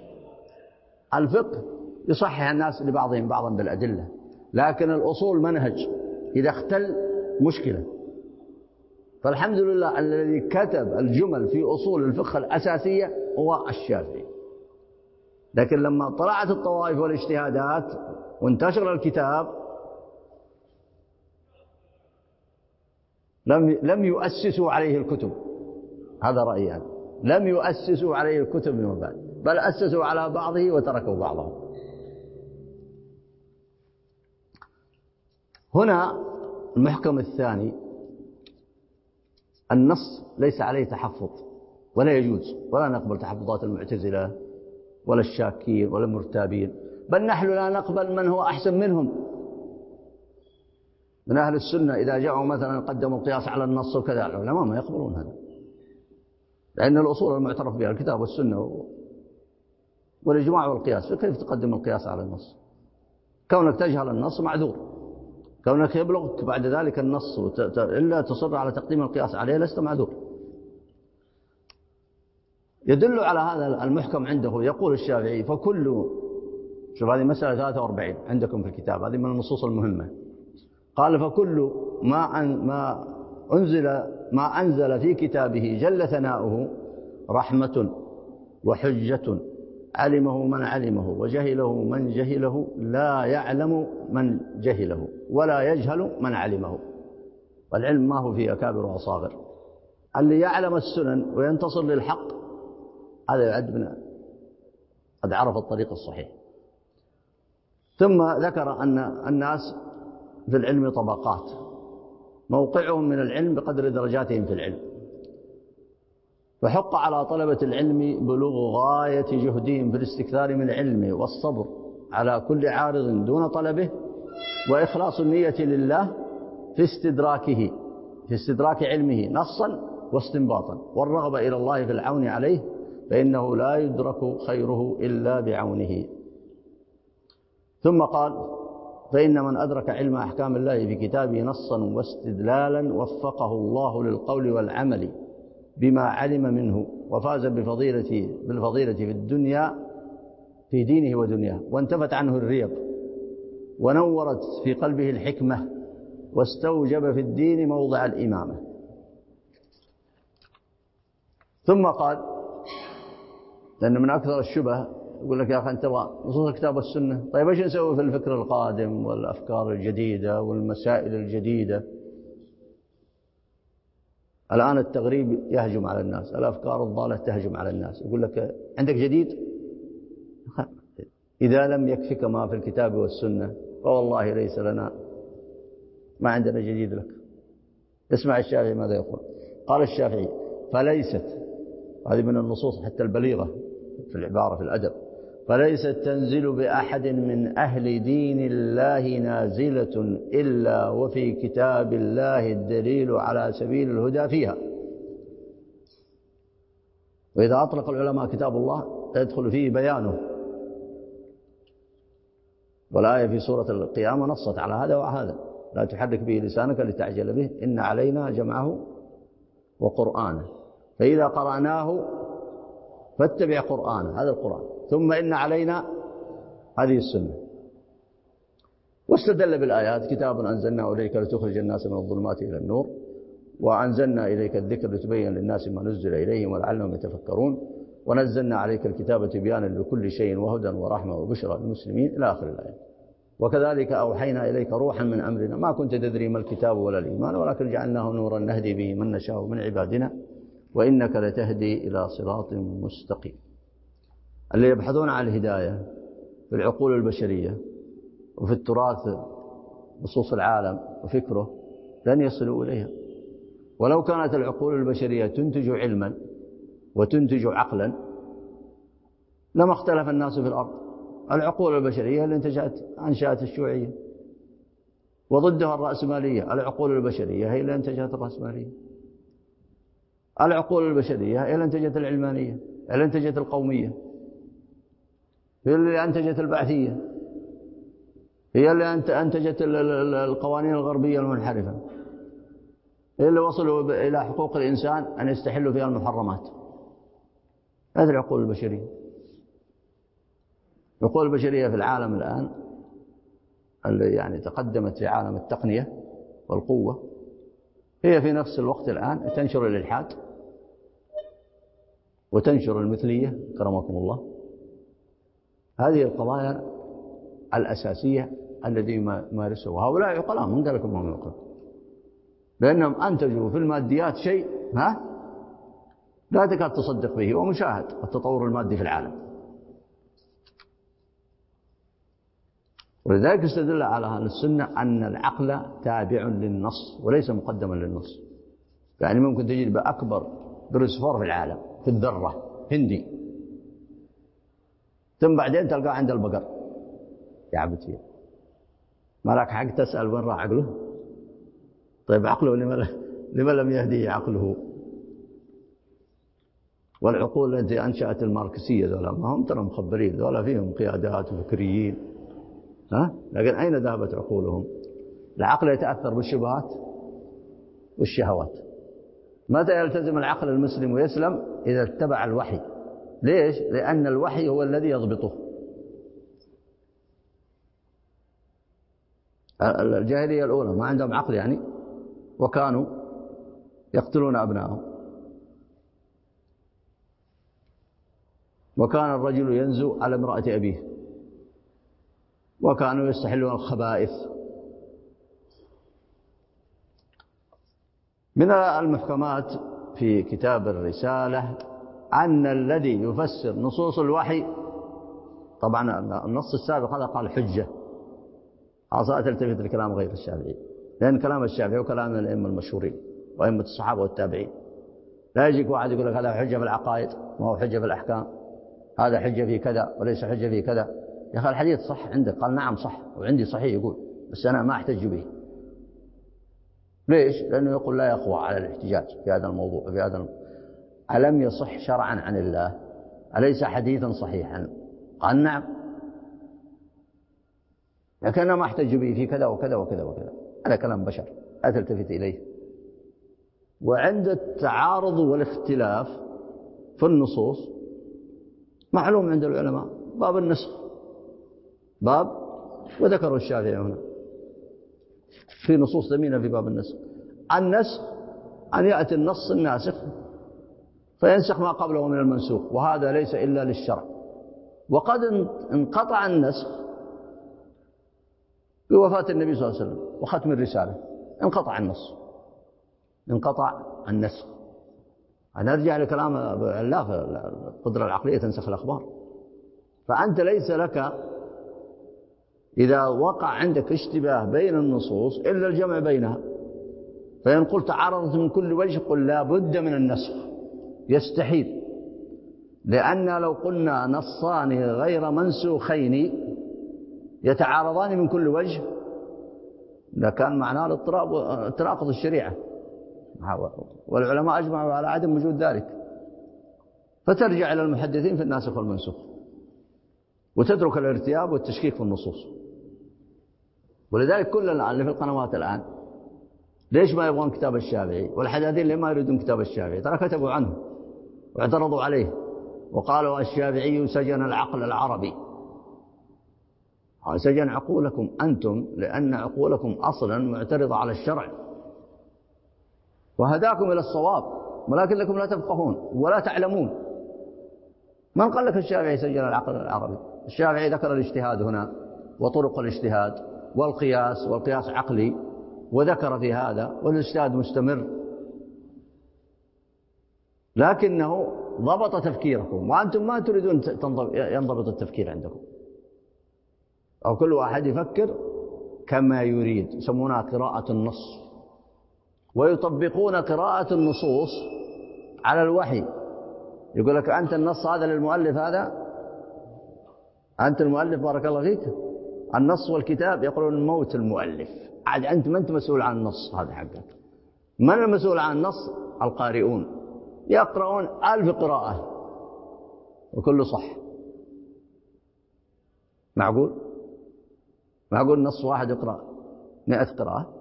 الفقه يصحح الناس لبعضهم بعضا بالأدلة، لكن الأصول منهج، إذا اختل مشكلة. فالحمد لله الذي كتب الجمل في أصول الفقه الأساسية هو الشافعي. لكن لما طلعت الطوائف والاجتهادات وانتشر الكتاب لم يؤسسوا عليه الكتب. هذا رأيي يعني. لم يؤسسوا عليه الكتب من بعد، بل أسسوا على بعضه وتركوا بعضه. هنا المحكم الثاني، النص ليس عليه تحفظ ولا يجوز، ولا نقبل تحفظات المعتزلة ولا الشاكين ولا المرتابين، بل نحن لا نقبل من هو أحسن منهم من أهل السنة. إذا جاءوا مثلا قدموا القياس على النص وكذا، العلماء ما يقبلون هذا، لأن الأصول المعترف بها الكتاب والسنة والإجماع والقياس، فكيف تقدم القياس على النص؟ كونك تجهل النص معذور، كونك يبلغك بعد ذلك النص إلا تصر على تقديم القياس عليه لست معذور. يدل على هذا المحكم عنده، يقول الشافعي: فكل، شوف هذه مسألة 43 عندكم في الكتاب، هذه من النصوص المهمة. قال: فكل ما ما أنزل في كتابه جل ثناؤه رحمة وحجة علمه من علمه وجهله من جهله، لا يعلم من جهله ولا يجهل من علمه. والعلم ما هو فيه أكابر وأصاغر. اللي يعلم السنن وينتصر للحق هذا يعد من قد عرف الطريق الصحيح. ثم ذكر أن الناس في العلم طبقات، موقعهم من العلم بقدر درجاتهم في العلم، فحق على طلبة العلم بلوغ غاية جهدهم في الاستكثار من علمه والصبر على كل عارض دون طلبه، وإخلاص النية لله في استدراك علمه نصا واستنباطا، والرغبة إلى الله في العون عليه، فإنه لا يدرك خيره إلا بعونه. ثم قال: فإن من أدرك علم أحكام الله في كتابه نصا واستدلالا وفقه الله للقول والعمل بما علم منه، وفاز بالفضيلة في الدنيا في دينه ودنياه، وانتفت عنه الريب، ونورت في قلبه الحكمة، واستوجب في الدين موضع الإمامة. ثم قال، لأن من أكثر الشبه يقول لك: يا أخي أنت تبغى نصوص الكتاب والسنة، طيب إيش نسوي في الفكر القادم والأفكار الجديدة والمسائل الجديدة؟ الآن التغريب يهجم على الناس، الأفكار الضالة تهجم على الناس. يقول لك: عندك جديد؟ إذا لم يكفك ما في الكتاب والسنة فوالله ليس لنا، ما عندنا جديد لك. اسمع الشافعي ماذا يقول. قال الشافعي: فليست، هذه من النصوص حتى البليغة في العبارة في الأدب، فليست تنزل بأحد من أهل دين الله نازلة إلا وفي كتاب الله الدليل على سبيل الهدى فيها. وإذا أطلق العلماء كتاب الله يدخل فيه بيانه، والآية في سورة القيامة نصت على هذا وهذا: لا تحرك به لسانك لتعجل به إن علينا جمعه وقرآنه فإذا قرأناه فاتبع قرآنه، هذا القرآن، ثم إن علينا هذه السنة. واستدل بالآيات: كتاب أنزلناه إليك لتخرج الناس من الظلمات إلى النور، وأنزلنا إليك الذكر لتبين للناس ما نزل إليهم ولعلهم يتفكرون، ونزلنا عليك الكتاب تبيانا لكل شيء وهدى ورحمة وبشرى للمسلمين، إلى آخر الآية. وكذلك أوحينا إليك روحا من أمرنا ما كنت تدري ما الكتاب ولا الإيمان ولكن جعلناه نورا نهدي به من نشاء من عبادنا وإنك لتهدي إلى صراط مستقيم. اللي يبحثون عن الهداية في العقول البشرية وفي التراث نصوص العالم وفكره لن يصلوا إليها. ولو كانت العقول البشرية تنتج علما وتنتج عقلا لما اختلف الناس في الأرض. العقول البشرية اللي أنشأت الشيوعية، وضدها الرأسمالية. العقول البشرية هي اللي أنتجت الرأسمالية. العقول البشرية هي اللي أنتجت العلمانية، هي اللي أنتجت القومية، هي اللي أنتجت البعثية، هي اللي أنتجت القوانين الغربية المنحرفة، هي اللي وصلوا إلى حقوق الإنسان أن يستحلوا فيها المحرمات. هذه العقول البشرية. العقول البشرية في العالم الآن اللي يعني تقدمت في عالم التقنية والقوة هي في نفس الوقت الآن تنشر الإلحاد وتنشر المثلية كرمكم الله. هذه القضايا الأساسية التي مارسوها هؤلاء عقلاء، من قال لكم هم عقلاء؟ لأنهم أنتجوا في الماديات شيء لا تكاد تصدق به، ومشاهد التطور المادي في العالم. ولذلك استدل على أهل السنة أن العقل تابع للنص وليس مقدما للنص. يعني ممكن تجد بأكبر برسفور في العالم في الذرة هندي، ثم بعدين تلقاه عند البقر يعبد فيه. ما لك حق تسأل وين راح عقله؟ طيب عقله لما لم يهديه عقله؟ والعقول التي أنشأت الماركسية ذولا ما هم ترى مخبرين، ذولا فيهم قيادات وفكريين، لكن أين ذهبت عقولهم؟ العقل يتأثر بالشبهات والشهوات. متى يلتزم العقل المسلم ويسلم؟ إذا اتبع الوحي. ليش؟ لأن الوحي هو الذي يضبطه. الجاهلية الأولى ما عندهم عقل يعني، وكانوا يقتلون أبنائهم. وكان الرجل ينزو على امرأة أبيه، وكانوا يستحلون الخبائث. من المحكمات في كتاب الرسالة أن الذي يفسر نصوص الوحي، طبعا النص السابق هذا قال حجة، عصا تلتفت لكلام غير الشافعي، لأن كلام الشافعي وكلام الأئمة المشهورين وأئمة الصحابة والتابعين. لا يجيك واحد يقول لك هذا حجة في العقائد ما هو حجة في الأحكام، هذا حجة في كذا وليس حجة في كذا. يا أخي الحديث صح عندك، قال نعم صح وعندي صحيح يقول، بس أنا ما أحتج به. ليش؟ لأنه يقول لا يقوى على الاحتجاج في هذا الموضوع في هذا ألم يصح شرعا عن الله؟ أليس حديثا صحيحا؟ قال نعم، لكن أنا ما أحتج به في كذا وكذا وكذا وكذا. هذا كلام بشر لا تلتفت إليه. وعند التعارض والاختلاف في النصوص معلوم عند العلماء باب النسخ، باب، وذكروا الشافعي هنا في نصوص ثمينة في باب النسخ. النسخ أن يأتي النص الناسخ فينسخ ما قبله من المنسوخ، وهذا ليس إلا للشرع. وقد انقطع النسخ بوفاة النبي صلى الله عليه وسلم وختم الرسالة، انقطع النص، انقطع النسخ. نرجع لكلام الله، القدرة العقلية تنسخ الأخبار. فأنت ليس لك إذا وقع عندك اشتباه بين النصوص إلا الجمع بينها. فإن قلت تعارضت من كل وجه قل لا بد من النسخ، يستحيل، لأن لو قلنا نصان غير منسوخين يتعارضان من كل وجه لكان معناه الاضطراب تناقض الشريعة، والعلماء أجمعوا على عدم وجود ذلك. فترجع إلى المحدثين في الناسخ والمنسوخ، وتترك الارتياب والتشكيك في النصوص. ولذلك كل اللي في القنوات الآن ليش ما يبغون كتاب الشافعي؟ والحداثين اللي ما يريدون كتاب الشافعي ترى كتبوا عنه واعترضوا عليه وقالوا الشافعي سجن العقل العربي. سجن عقولكم أنتم، لأن عقولكم أصلا معترضة على الشرع، وهداكم إلى الصواب، ولكنكم لا تفقهون ولا تعلمون. من قال لك الشافعي سجن العقل العربي؟ الشافعي ذكر الاجتهاد هنا وطرق الاجتهاد والقياس عقلي، وذكر في هذا، والاجتهاد مستمر، لكنه ضبط تفكيركم، وأنتم ما تريدون ينضبط التفكير عندكم، أو كل واحد يفكر كما يريد. يسمونها قراءة النص، ويطبقون قراءة النصوص على الوحي. يقول لك أنت النص هذا للمؤلف، هذا أنت المؤلف بارك الله فيك، النص والكتاب يقولون موت المؤلف، عاد أنت ما أنت مسؤول عن النص هذا حقك. من المسؤول عن النص؟ القارئون، يقرؤون 1000 قراءة وكله صح. معقول نص واحد يقرأ 100 قراءة؟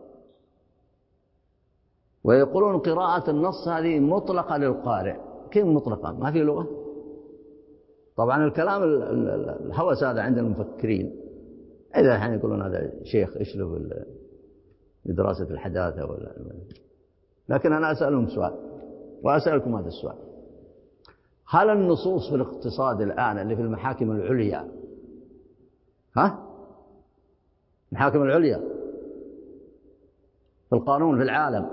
ويقولون قراءة النص هذه مطلقة للقارئ. كيف مطلقة؟ ما في لغة؟ طبعا الكلام الهوس هذا عند المفكرين، إذا الحين يقولون هذا شيخ إيش له بدراسة الحداثة لكن أنا أسألهم سؤال وأسألكم هذا السؤال: هل النصوص في الاقتصاد الآن اللي في المحاكم العليا، المحاكم العليا في القانون في العالم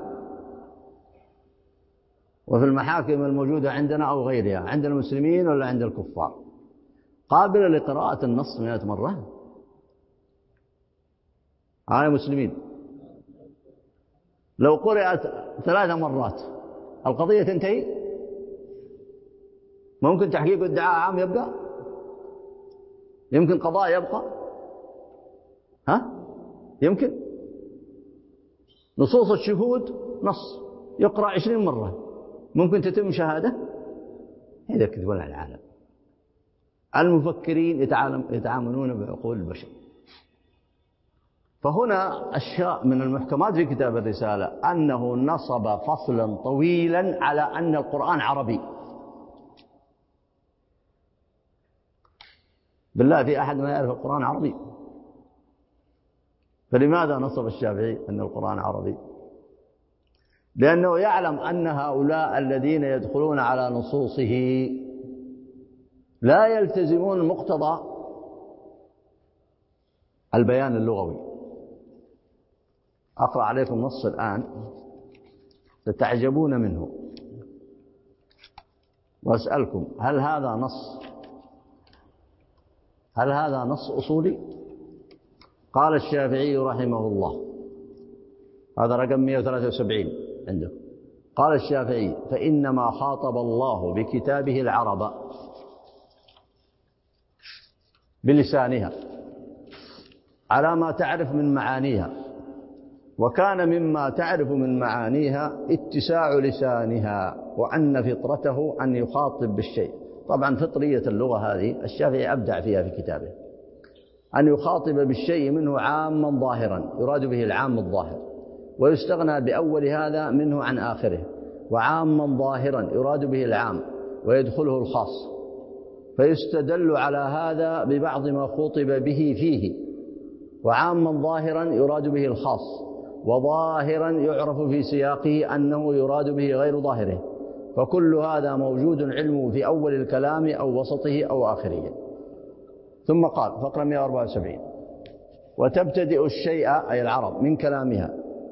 وفي المحاكم الموجودة عندنا أو غيرها، عند المسلمين ولا عند الكفار، قابلة لقراءة النص 100 مرة؟ على المسلمين لو قرأت 3 مرات القضية تنتهي؟ ممكن تحقيق ادعاء عام يبقى؟ يمكن قضاء يبقى؟ يمكن؟ نصوص الشهود نص يقرأ 20 مرة ممكن تتم شهادة؟ هذا يكذبون على العالم. المفكرين يتعاملون بعقول البشر. فهنا أشياء من المحكمات في كتاب الرسالة أنه نصب فصلا طويلا على أن القرآن عربي. بالله في أحد ما يعرف القرآن عربي؟ فلماذا نصب الشافعي أن القرآن عربي؟ لأنه يعلم أن هؤلاء الذين يدخلون على نصوصه لا يلتزمون مقتضى البيان اللغوي. أقرأ عليكم نص الآن ستعجبون منه وأسألكم هل هذا نص أصولي؟ قال الشافعي رحمه الله، هذا رقم 173 عندكم. قال الشافعي: فإنما خاطب الله بكتابه العرب بلسانها على ما تعرف من معانيها، وكان مما تعرف من معانيها اتساع لسانها، وأن فطرته أن يخاطب بالشيء. طبعا فطرية اللغة هذه الشافعي أبدع فيها في كتابه، أن يخاطب بالشيء منه عاما ظاهرا يراد به العام الظاهر، ويستغنى بأول هذا منه عن آخره، وعاما ظاهرا يراد به العام ويدخله الخاص، فيستدل على هذا ببعض ما خطب به فيه، وعاما ظاهرا يراد به الخاص، وظاهرا يعرف في سياقه أنه يراد به غير ظاهره، فكل هذا موجود علمه في أول الكلام أو وسطه أو آخره. ثم قال فقرة 174: وتبتدئ الشيء أي العرب من كلامها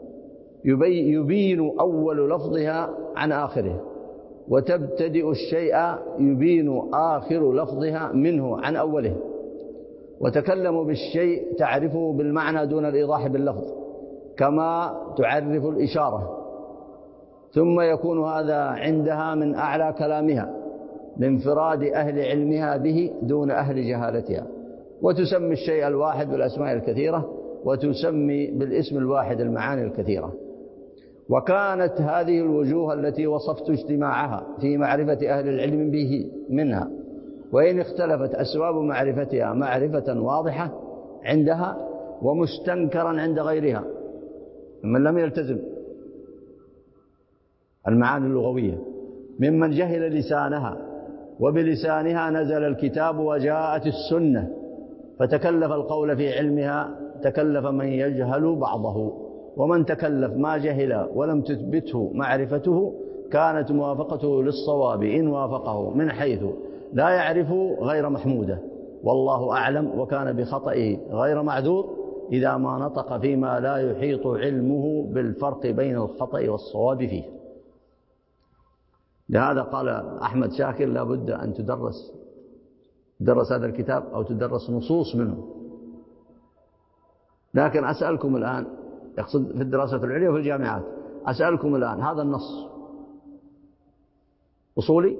يبين أول لفظها عن آخره، وتبتدئ الشيء يبين آخر لفظها منه عن أوله، وتكلم بالشيء تعرفه بالمعنى دون الإيضاح باللفظ كما تعرف الإشارة، ثم يكون هذا عندها من أعلى كلامها لانفراد أهل علمها به دون أهل جهالتها، وتسمي الشيء الواحد بالأسماء الكثيرة، وتسمي بالاسم الواحد المعاني الكثيرة. وكانت هذه الوجوه التي وصفت اجتماعها في معرفة أهل العلم به منها، وإن اختلفت أسباب معرفتها معرفة واضحة عندها ومستنكرا عند غيرها ممن لم يلتزم المعاني اللغوية، ممن جهل لسانها، وبلسانها نزل الكتاب وجاءت السنة، فتكلف القول في علمها تكلف من يجهل بعضه، ومن تكلف ما جهل ولم تثبته معرفته كانت موافقته للصواب إن وافقه من حيث لا يعرف غير محمودة، والله أعلم، وكان بخطئه غير معذور إذا ما نطق فيما لا يحيط علمه بالفرق بين الخطأ والصواب فيه. لهذا قال أحمد شاكر: لا بد أن تدرس هذا الكتاب أو تدرس نصوص منه. لكن أسألكم الآن، يقصد في الدراسة العليا وفي الجامعات، أسألكم الآن هذا النص أصولي؟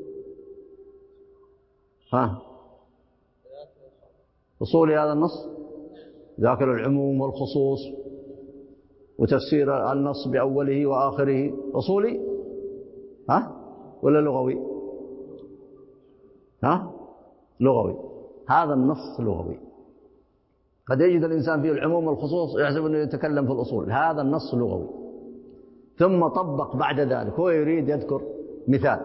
أصولي هذا النص؟ ذاكر العموم والخصوص وتفسير النص بأوله وآخره أصولي؟ ولا لغوي؟ لغوي. هذا النص لغوي. قد يجد الإنسان فيه العموم والخصوص يحسب أنه يتكلم في الأصول، هذا النص لغوي. ثم طبق بعد ذلك، هو يريد يذكر مثال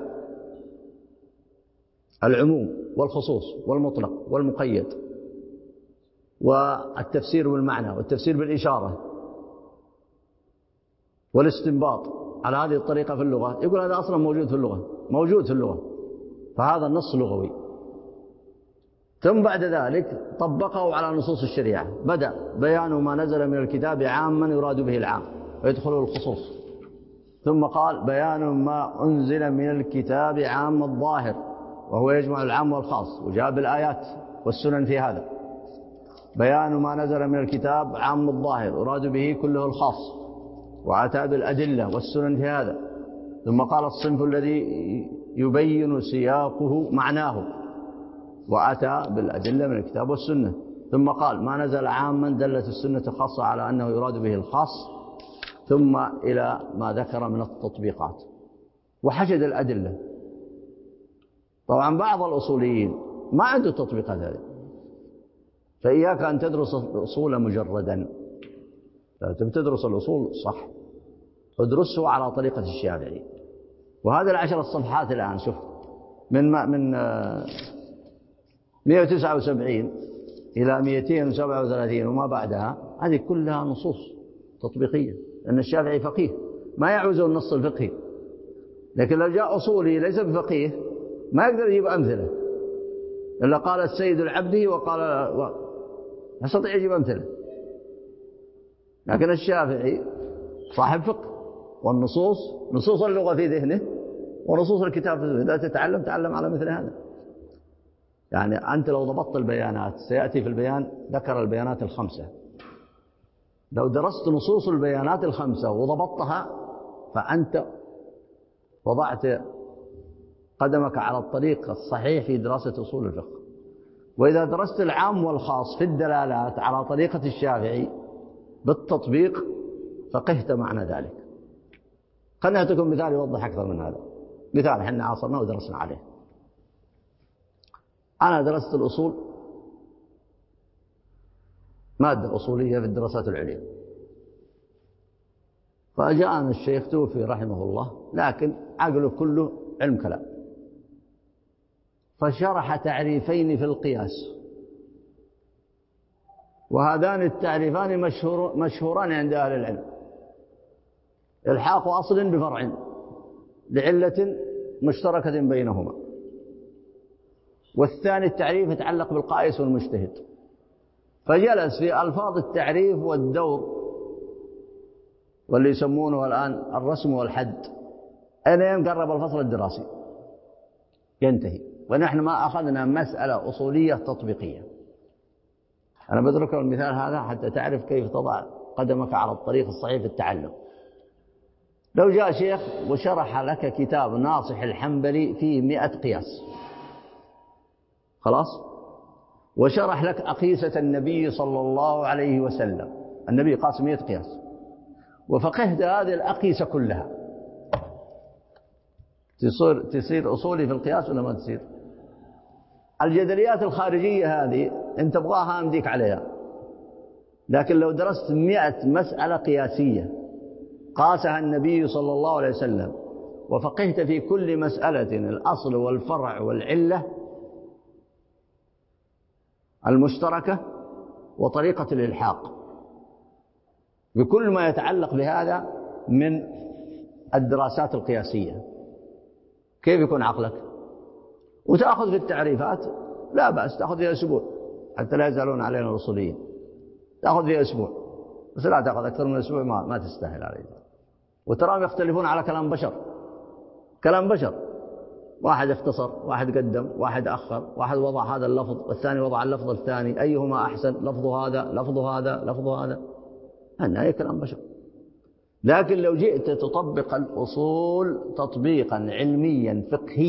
العموم والخصوص والمطلق والمقيد والتفسير بالمعنى والتفسير بالإشارة والاستنباط على هذه الطريقة في اللغة، يقول هذا أصلا موجود في اللغة، فهذا النص لغوي. ثم بعد ذلك طبقه على نصوص الشريعة، بدأ بيان ما نزل من الكتاب عاما يراد به العام ويدخله الخصوص، ثم قال بيان ما أنزل من الكتاب عام الظاهر وهو يجمع العام والخاص، وجاء بالآيات والسنن في هذا. بيان ما نزل من الكتاب عام الظاهر يراد به كله الخاص، وأتى بالأدلة والسنن في هذا. ثم قال الصنف الذي يبين سياقه معناه، وأتى بالأدلة من الكتاب والسنة. ثم قال ما نزل عاما دلت السنة خاصة على أنه يراد به الخاص، ثم إلى ما ذكر من التطبيقات وحشد الأدلة. طبعا بعض الأصوليين ما عنده تطبيقات هذه، فإياك أن تدرس الأصول مجردا. تدرس الأصول صح، ادرسه على طريقة الشافعي. وهذه 10 الصفحات الآن شوف من 179 إلى 237 وما بعدها، هذه كلها نصوص تطبيقية، لأن الشافعي فقيه ما يعوزه النص الفقهي. لكن لو جاء أصولي ليس بفقيه ما يقدر يجيب أمثلة إلا قال السيد العبدي وقال يستطيع يجيب أمثلة. لكن الشافعي صاحب فقه، والنصوص نصوص اللغة في ذهنه ونصوص الكتاب إذا تعلم على مثل هذا. يعني أنت لو ضبطت البيانات، سيأتي في البيان ذكر البيانات الخمسة، لو درست نصوص البيانات الخمسة وضبطتها فأنت وضعت قدمك على الطريق الصحيح في دراسة أصول الفقه. وإذا درست العام والخاص في الدلالات على طريقة الشافعي بالتطبيق فقهت معنى ذلك. خلنا أعطيكم مثال يوضح أكثر من هذا. مثال احنا عاصرناه ودرسنا عليه. أنا درست الأصول، مادة أصولية في الدراسات العليا، فجاءنا الشيخ توفي رحمه الله، لكن عقله كله علم كلام، فشرح تعريفين في القياس، وهذان التعريفان مشهوران عند أهل العلم: إلحاق أصل بفرع لعلة مشتركة بينهما، والثاني التعريف يتعلق بالقائس والمجتهد. فجلس في ألفاظ التعريف والدور واللي يسمونه الآن الرسم والحد أين قرب الفصل الدراسي ينتهي، ونحن ما أخذنا مسألة أصولية تطبيقية. أنا بذكر المثال هذا حتى تعرف كيف تضع قدمك على الطريق الصحيح في التعلم. لو جاء شيخ وشرح لك كتاب ناصح الحنبلي فيه 100 قياس، خلاص، وشرح لك أقيسة النبي صلى الله عليه وسلم، النبي قاس 100 قياس، وفقهت هذه الأقيسة كلها، تصير أصولي في القياس ولا ما تصير؟ الجدليات الخارجية هذه أنت تبغاها أمديك عليها، لكن لو درست 100 مسألة قياسية قاسها النبي صلى الله عليه وسلم وفقهت في كل مسألة الأصل والفرع والعلة المشتركة وطريقة الإلحاق بكل ما يتعلق بهذا من الدراسات القياسية، كيف يكون عقلك؟ وتأخذ في التعريفات لا بأس، تأخذ فيها أسبوع حتى لا يزالون علينا الأصوليين، تأخذ فيها أسبوع، بس لا تأخذ أكثر من أسبوع، ما تستاهل عليه. وتراهم يختلفون على كلام بشر، كلام بشر، واحد اختصر، واحد قدم، واحد أخر، واحد وضع هذا اللفظ والثاني وضع اللفظ الثاني، أيهما أحسن، لفظ هذا لفظ هذا لفظ هذا، هذا كلام بشر. لكن لو جئت تطبق الأصول تطبيقا علميا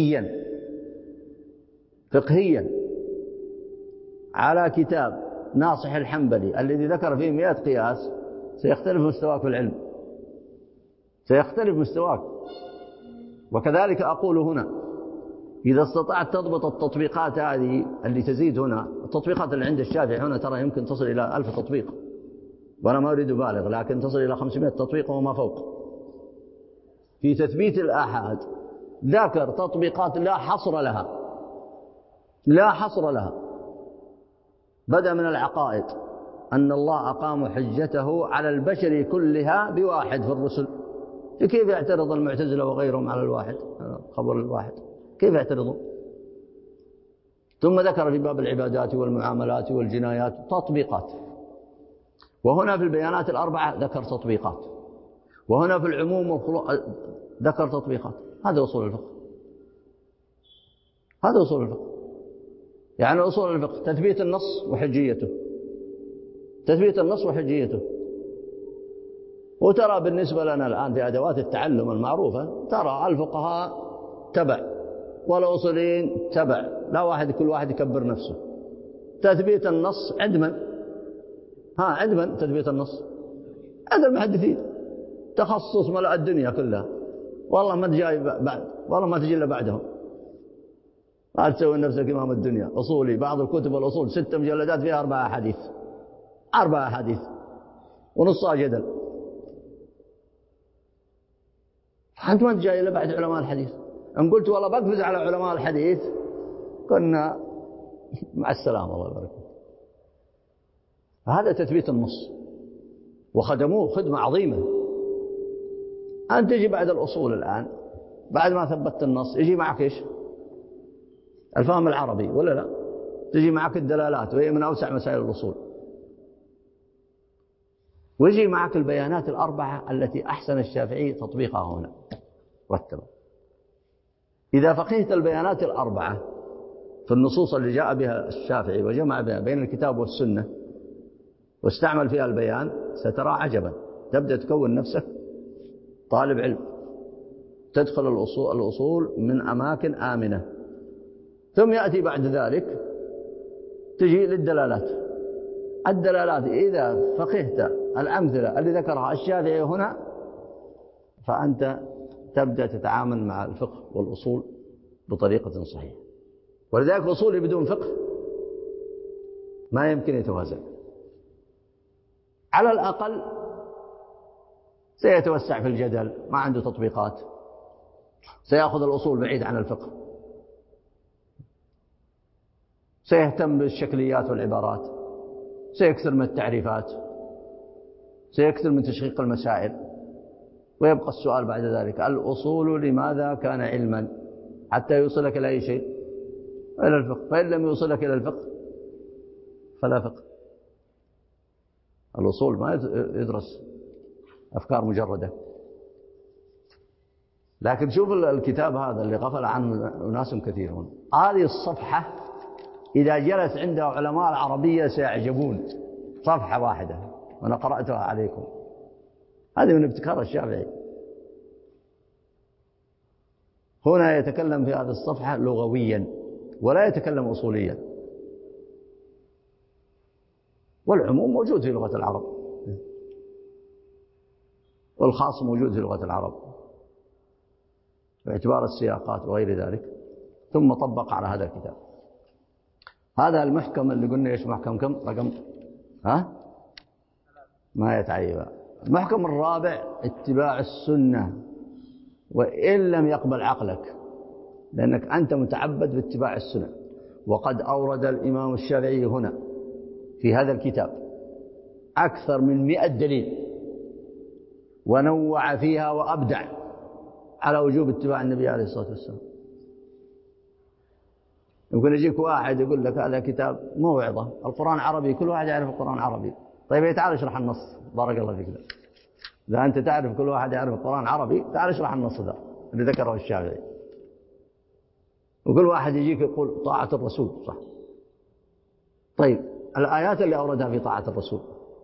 فقهيا على كتاب ناصح الحنبلي الذي ذكر فيه 100 قياس، سيختلف مستواك في العلم، سيختلف مستواك. وكذلك أقول هنا، إذا استطعت تضبط التطبيقات هذه اللي تزيد هنا، التطبيقات اللي عند الشافعي هنا ترى يمكن تصل إلى 1000 تطبيق، وأنا ما أريد أبالغ، لكن تصل إلى 500 تطبيق وما فوق في تثبيت الآحاد. ذكر تطبيقات لا حصر لها، لا حصر لها. بدأ من العقائد، أن الله أقام حجته على البشر كلها بواحد في الرسل، كيف يعترض المعتزلة وغيرهم على الواحد، خبر الواحد، كيف يعترضون؟ ثم ذكر في باب العبادات والمعاملات والجنايات تطبيقات، وهنا في البيانات الأربعة ذكر تطبيقات، وهنا في العموم ذكر تطبيقات. هذا أصول الفقه، هذا أصول الفقه. يعني أصول الفقه تثبيت النص وحجيته، تثبيت النص وحجيته. وترى بالنسبة لنا الآن في أدوات التعلم المعروفة، ترى الفقهاء تبع والأصوليين تبع، لا واحد كل واحد يكبر نفسه. تثبيت النص عدما، عدما تثبيت النص عند المحدثين، تخصص ملأ الدنيا كلها، والله ما تجي بعد، والله ما تجي إلا بعدهم. ما تسوي نفسك إمام الدنيا. أصولي، بعض الكتب الأصول 6 مجلدات فيها 4 أحاديث، 4 أحاديث ونصها جدل. أنت ما تجي إلا بعد علماء الحديث. إن قلت والله بقفز على علماء الحديث كنا مع السلامة، الله يبارك. هذا تثبيت النص، وخدموه خدمة عظيمة. أنت تجي بعد الأصول الآن، بعد ما ثبتت النص يجي معك إيش؟ الفهم العربي ولا لا؟ تجي معك الدلالات وهي من أوسع مسائل الأصول، ويجي معك البيانات الأربعة التي أحسن الشافعي تطبيقها هنا رتبها. إذا فقهت البيانات الأربعة في النصوص اللي جاء بها الشافعي وجمع بها بين الكتاب والسنة واستعمل فيها البيان، سترى عجبا. تبدأ تكون نفسك طالب علم، تدخل الأصول من أماكن آمنة، ثم يأتي بعد ذلك تجي للدلالات. الدلالات إذا فقهت الأمثلة اللي ذكرها الشافعي هنا فأنت تبدأ تتعامل مع الفقه والأصول بطريقة صحيحة. ولذلك الأصول بدون فقه ما يمكن يتوازن. على الأقل سيتوسع في الجدل، ما عنده تطبيقات، سيأخذ الأصول بعيد عن الفقه، سيهتم بالشكليات والعبارات، سيكثر من التعريفات، سيكثر من تشقيق المسائل، ويبقى السؤال بعد ذلك: الأصول لماذا كان علما؟ حتى يوصلك إلى أي شيء؟ إلى الفقه. فإن لم يوصلك إلى الفقه فلا فقه. الأصول ما يدرس أفكار مجردة. لكن شوف الكتاب هذا اللي غفل عنه أناس كثيرون، هذه الصفحة إذا جلس عندها علماء العربية سيعجبون. صفحة واحدة وأنا قرأتها عليكم، هذه من ابتكار الشافعي. هنا يتكلم في هذه الصفحة لغويا ولا يتكلم أصوليا، والعموم موجود في لغة العرب والخاص موجود في لغة العرب باعتبار السياقات وغير ذلك، ثم طبق على هذا الكتاب. هذا المحكم اللي قلنا ايش محكم كم رقم؟ ما يتعيب. المحكم الرابع اتباع السنة وإن لم يقبل عقلك، لأنك أنت متعبد باتباع السنة. وقد أورد الإمام الشافعي هنا في هذا الكتاب أكثر من 100 دليل، ونوع فيها وأبدع على وجوب اتباع النبي عليه الصلاة والسلام. يمكن يجيك واحد يقول لك هذا كتاب موعظة، القرآن عربي، كل واحد يعرف القرآن عربي. طيب تعال اشرح النص، بارك الله فيك. إذا أنت تعرف كل واحد يعرف القرآن عربي، تعال اشرح النص ذا اللي ذكره الشافعي. وكل واحد يجيك يقول طاعة الرسول، صح. طيب الآيات اللي أوردها في طاعة الرسول،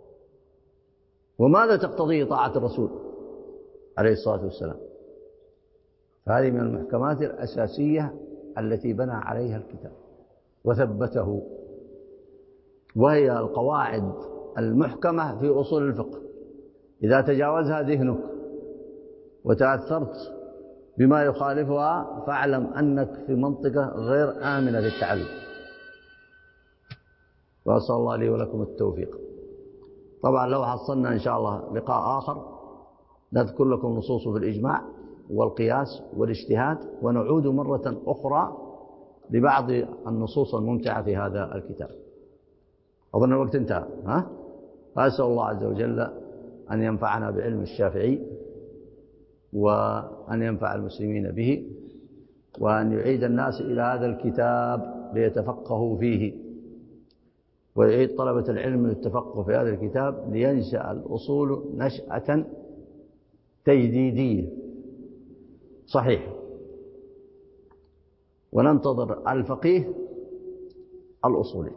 وماذا تقتضي طاعة الرسول عليه الصلاة والسلام؟ فهذه من المحكمات الأساسية التي بنى عليها الكتاب وثبته، وهي القواعد المحكمة في أصول الفقه. إذا تجاوزها ذهنك وتأثرت بما يخالفها فاعلم أنك في منطقة غير آمنة للتعلم. وأسأل الله لي ولكم التوفيق. طبعا لو حصلنا إن شاء الله لقاء آخر نذكر لكم نصوص في الإجماع والقياس والاجتهاد، ونعود مرة أخرى لبعض النصوص الممتعة في هذا الكتاب. أظن الوقت انتهى. أسأل الله عز وجل أن ينفعنا بعلم الشافعي، وأن ينفع المسلمين به، وأن يعيد الناس إلى هذا الكتاب ليتفقهوا فيه، ويعيد طلبة العلم للتفقه في هذا الكتاب لينشأ الأصول نشأة تجديدية صحيح. وننتظر الفقيه الأصولي.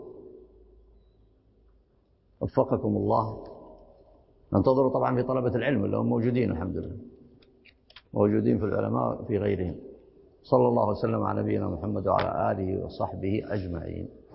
وفقكم الله. ننتظر طبعا في طلبة العلم اللي هم موجودين الحمد لله، موجودين في العلماء في غيرهم. صلى الله وسلم على نبينا محمد وعلى آله وصحبه أجمعين.